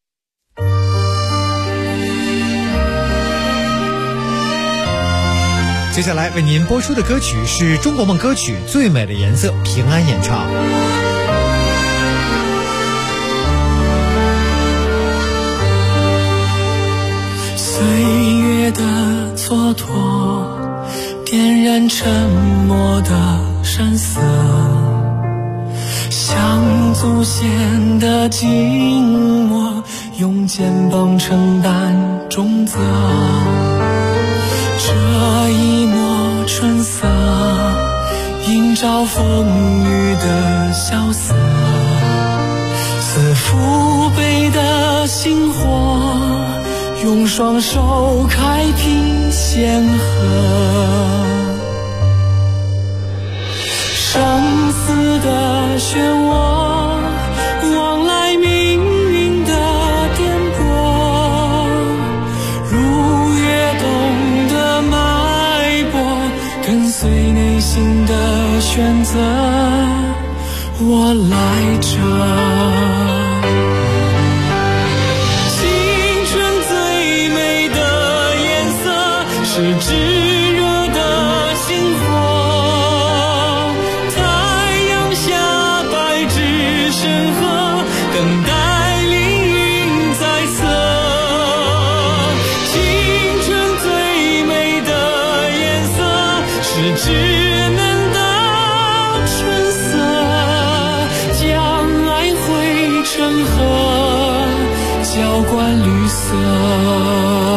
接下来为您播出的歌曲是中国梦歌曲《最美的颜色》，平安演唱。 岁月的蹉跎，点燃沉默的山色，像祖先的静默，用肩膀承担重责。这一抹春色，映照风雨的萧瑟，似父辈的星火，用双手开辟险河。生死的漩涡，往来命运的颠簸，如跃动的脉搏，跟随内心的选择，我来这。是炙热的星火，太阳下白纸深河，等待凌云在侧。青春最美的颜色，是稚嫩的春色，将爱汇成河，浇灌绿色。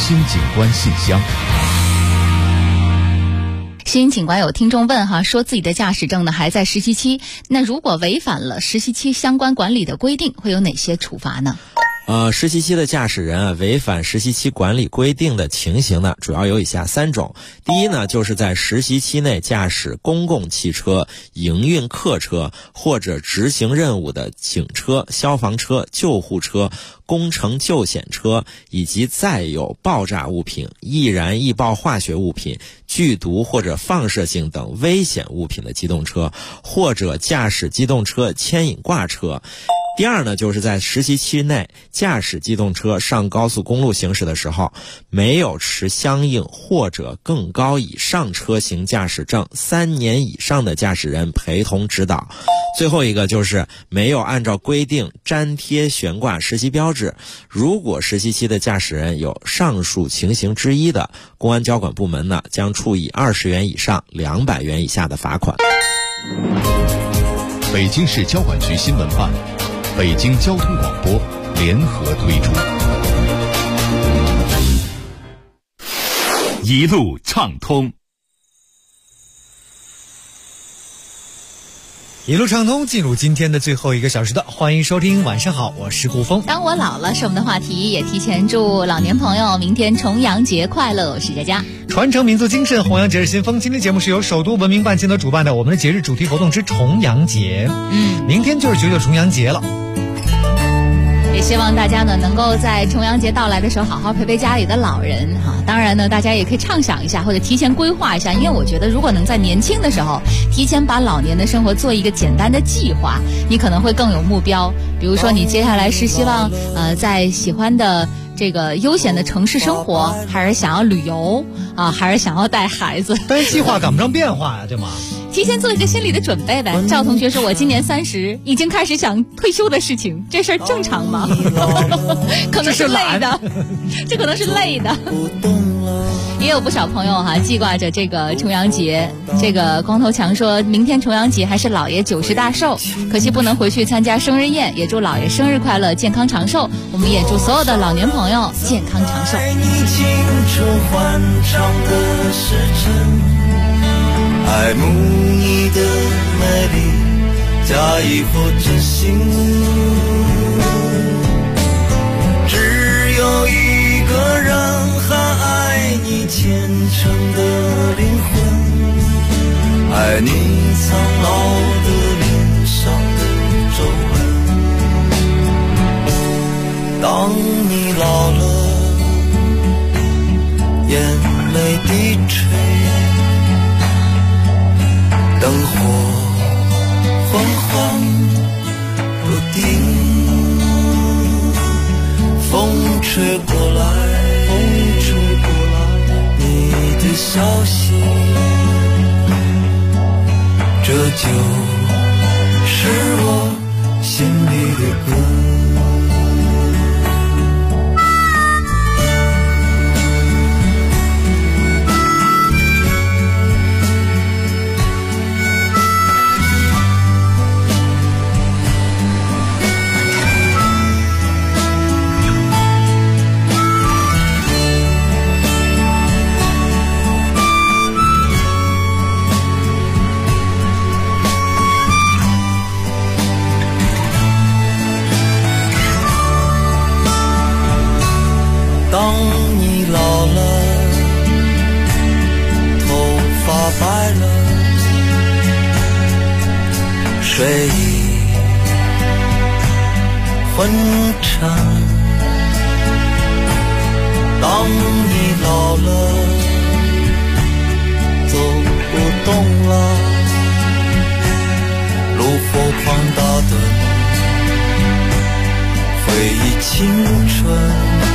新景观信箱。 新警官有听众问哈，说自己的驾驶证呢还在实习期，那如果违反了实习期相关管理的规定，会有哪些处罚呢？ 实习期的驾驶人啊，违反实习期管理规定的情形呢，主要有以下3种。第一呢，就是在实习期内驾驶公共汽车、营运客车或者执行任务的警车、消防车、救护车、工程救险车，以及载有爆炸物品、易燃易爆化学物品、剧毒或者放射性等危险物品的机动车，或者驾驶机动车牵引挂车。第二呢，就是在实习期内驾驶机动车上高速公路行驶的时候，没有持相应或者更高以上车型驾驶证3年以上的驾驶人陪同指导。最后一个就是没有按照规定粘贴悬挂实习标志。如果实习期的驾驶人有上述情形之一的，公安交管部门呢将处以20元以上200元以下的罚款。 北京市交管局新闻办、北京交通广播联合推出。 一路畅通， 一路畅通，进入今天的最后1个小时的，欢迎收听。晚上好，我是顾峰。 当我老了是我们的话题，也提前祝老年朋友明天重阳节快乐。我是佳佳。 传承民族精神，弘扬节日新风。今天节目是由首都文明办牵头主办的我们的节日主题活动之重阳节。明天就是9.9重阳节了。 也希望大家呢能够在重阳节到来的时候好好陪陪家里的老人哈。当然呢，大家也可以畅想一下或者提前规划一下，因为我觉得如果能在年轻的时候提前把老年的生活做一个简单的计划，你可能会更有目标。比如说你接下来是希望在喜欢的这个悠闲的城市生活，还是想要旅游啊，还是想要带孩子？ 但是计划赶不上变化呀，对吗？ 提前做一个心理的准备呗。赵同学说，我今年30，已经开始想退休的事情，这事儿正常吗？可能是累的，这可能是累的。也有不少朋友哈记挂着这个重阳节。这个光头强说，明天重阳节还是姥爷90大寿，可惜不能回去参加生日宴，也祝姥爷生日快乐，健康长寿。我们也祝所有的老年朋友健康长寿。 爱你青春欢畅的时辰，爱慕你的美丽，假意或真心，只有一个人还爱你虔诚的灵魂，爱你苍老的脸上的皱纹。当你老了，眼泪低垂，灯火昏黄不定，风吹过来，你的消息，这就是我心里的歌。当你老了，头发白了，睡意昏沉。当你老了，走不动了，炉火旁打盹，回忆青春。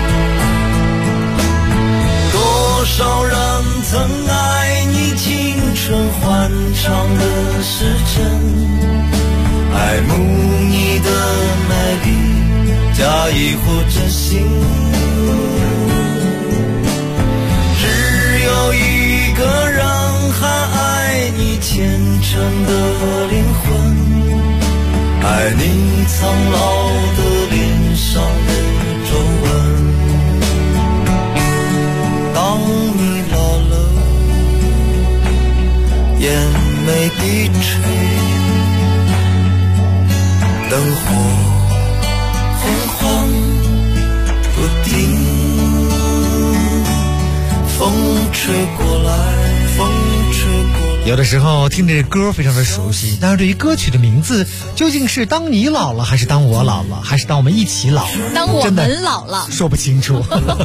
多少人曾爱你青春欢畅的时辰，爱慕你的美丽，假意或真心，只有一个人还爱你虔诚的灵魂，爱你苍老的脸上的皱纹。 吹过来，风吹过来。 有的时候听这歌非常的熟悉，但是对于歌曲的名字究竟是当你老了，还是当我老了，还是当我们一起老了， 当我们老了说不清楚。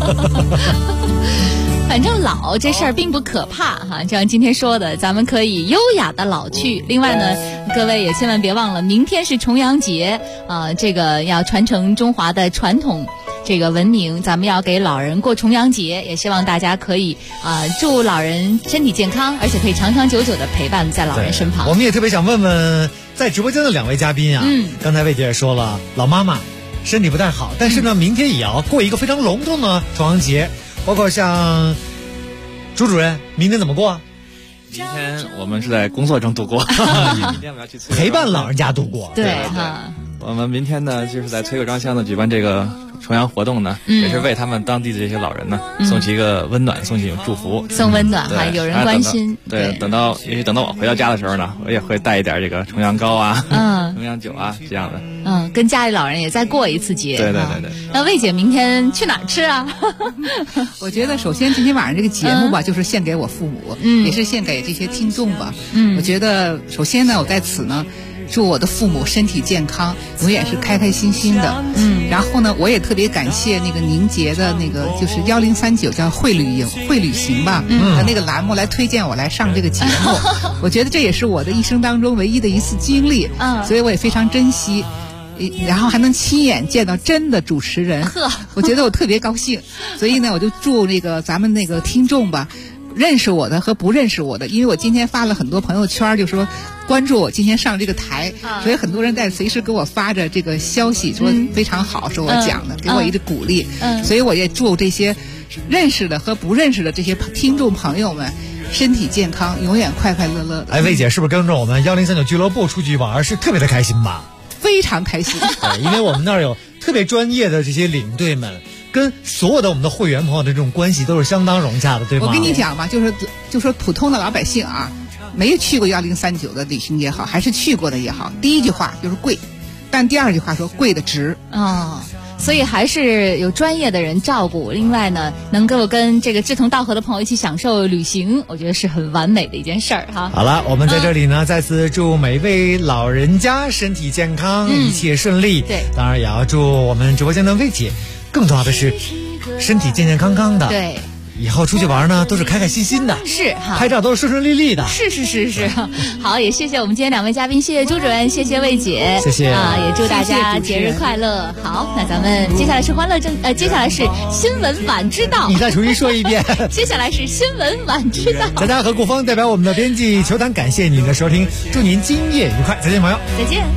反正老这事儿并不可怕哈，就像今天说的，咱们可以优雅的老去。另外呢，各位也千万别忘了，明天是重阳节这个要传承中华的传统这个文明，咱们要给老人过重阳节，也希望大家可以祝老人身体健康，而且可以长长久久的陪伴在老人身旁。 我们也特别想问问在直播间的2位嘉宾啊，刚才魏姐也说了，老妈妈身体不太好，但是呢，明天也要过一个非常隆重的重阳节。包括像朱主任，明天怎么过？ 明天我们是在工作中度过，明天我们要去陪伴老人家度过。 对哈， 我们明天呢，就是在崔口庄乡呢举办这个重阳活动呢，也是为他们当地的这些老人呢送去一个温暖，送去祝福， 送温暖哈，有人关心。 对，等到我回到家的时候呢，我也会带一点这个重阳糕啊，重阳酒啊这样的。 跟家里老人也再过一次节。 对。 那魏姐明天去哪儿吃啊？ 我觉得首先今天晚上这个节目吧，就是献给我父母，也是献给这些听众吧。我觉得首先呢，我在此呢，祝我的父母身体健康，永远是开开心心的。然后呢，我也特别感谢那个宁杰的那个就是1039叫会旅行吧的那个栏目来推荐我来上这个节目。我觉得这也是我的一生当中唯一的一次经历，所以我也非常珍惜。然后还能亲眼见到真的主持人，我觉得我特别高兴。所以呢，我就祝那个咱们那个听众吧，认识我的和不认识我的，因为我今天发了很多朋友圈，就说关注我今天上这个台，所以很多人在随时给我发着这个消息，说非常好，说我讲的，给我一个鼓励。所以我也祝这些认识的和不认识的这些听众朋友们身体健康，永远快快乐乐的。 哎，魏姐是不是跟着我们1039俱乐部出去玩是特别的开心吧？ 非常开心， 因为我们那儿有特别专业的这些领队们，跟所有的我们的会员朋友的这种关系都是相当融洽的，对吗？ 我跟你讲吧，就说普通的老百姓啊，没去过1039的旅行也好，还是去过的也好，第一句话就是贵，但第二句话说贵的值。 所以还是有专业的人照顾，另外呢，能够跟这个志同道合的朋友一起享受旅行，我觉得是很完美的一件事儿哈。 好了，我们在这里呢，再次祝每位老人家身体健康，一切顺利。 对， 当然也要祝我们直播间的魏姐，更重要的是身体健健康康的。 对。 以后出去玩呢，都是开开心心的， 是哈， 拍照都是顺顺利利的， 是。好，也谢谢我们今天2位嘉宾，谢谢朱主任，谢谢魏姐， 谢谢也祝大家节日快乐。好，那咱们接下来是接下来是新闻晚知道， 你再重新说一遍。 接下来是新闻晚知道。 佳佳和顾峰代表我们的编辑裘丹，感谢您的收听，祝您今夜愉快，再见，朋友， 再见。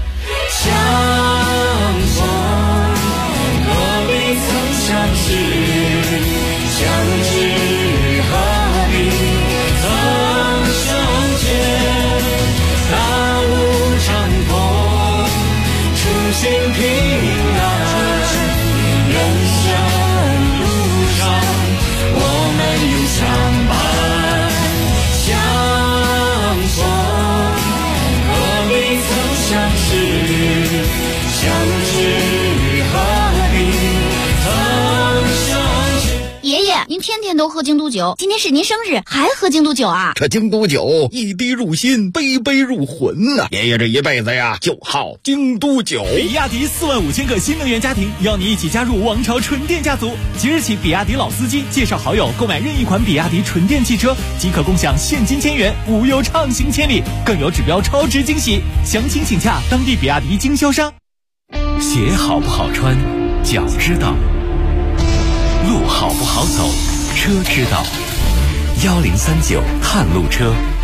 相知何必曾相见，大路长空，初心平安，人生路上我们有相伴，相逢何必曾相识，相知何必曾相见。 爷爷，您天天都喝京都酒，今天是您生日，还喝京都酒啊？ 这京都酒一滴入心，杯杯入魂呐！爷爷这一辈子呀，就好京都酒。 比亚迪45000个新能源家庭，邀你一起加入王朝纯电家族。即日起，比亚迪老司机介绍好友购买任意款比亚迪纯电汽车，即可共享现金1000元，无忧畅行千里，更有指标超值惊喜。详情请洽当地比亚迪经销商。 鞋好不好穿，脚知道；路好不好走，车知道。1039探路车。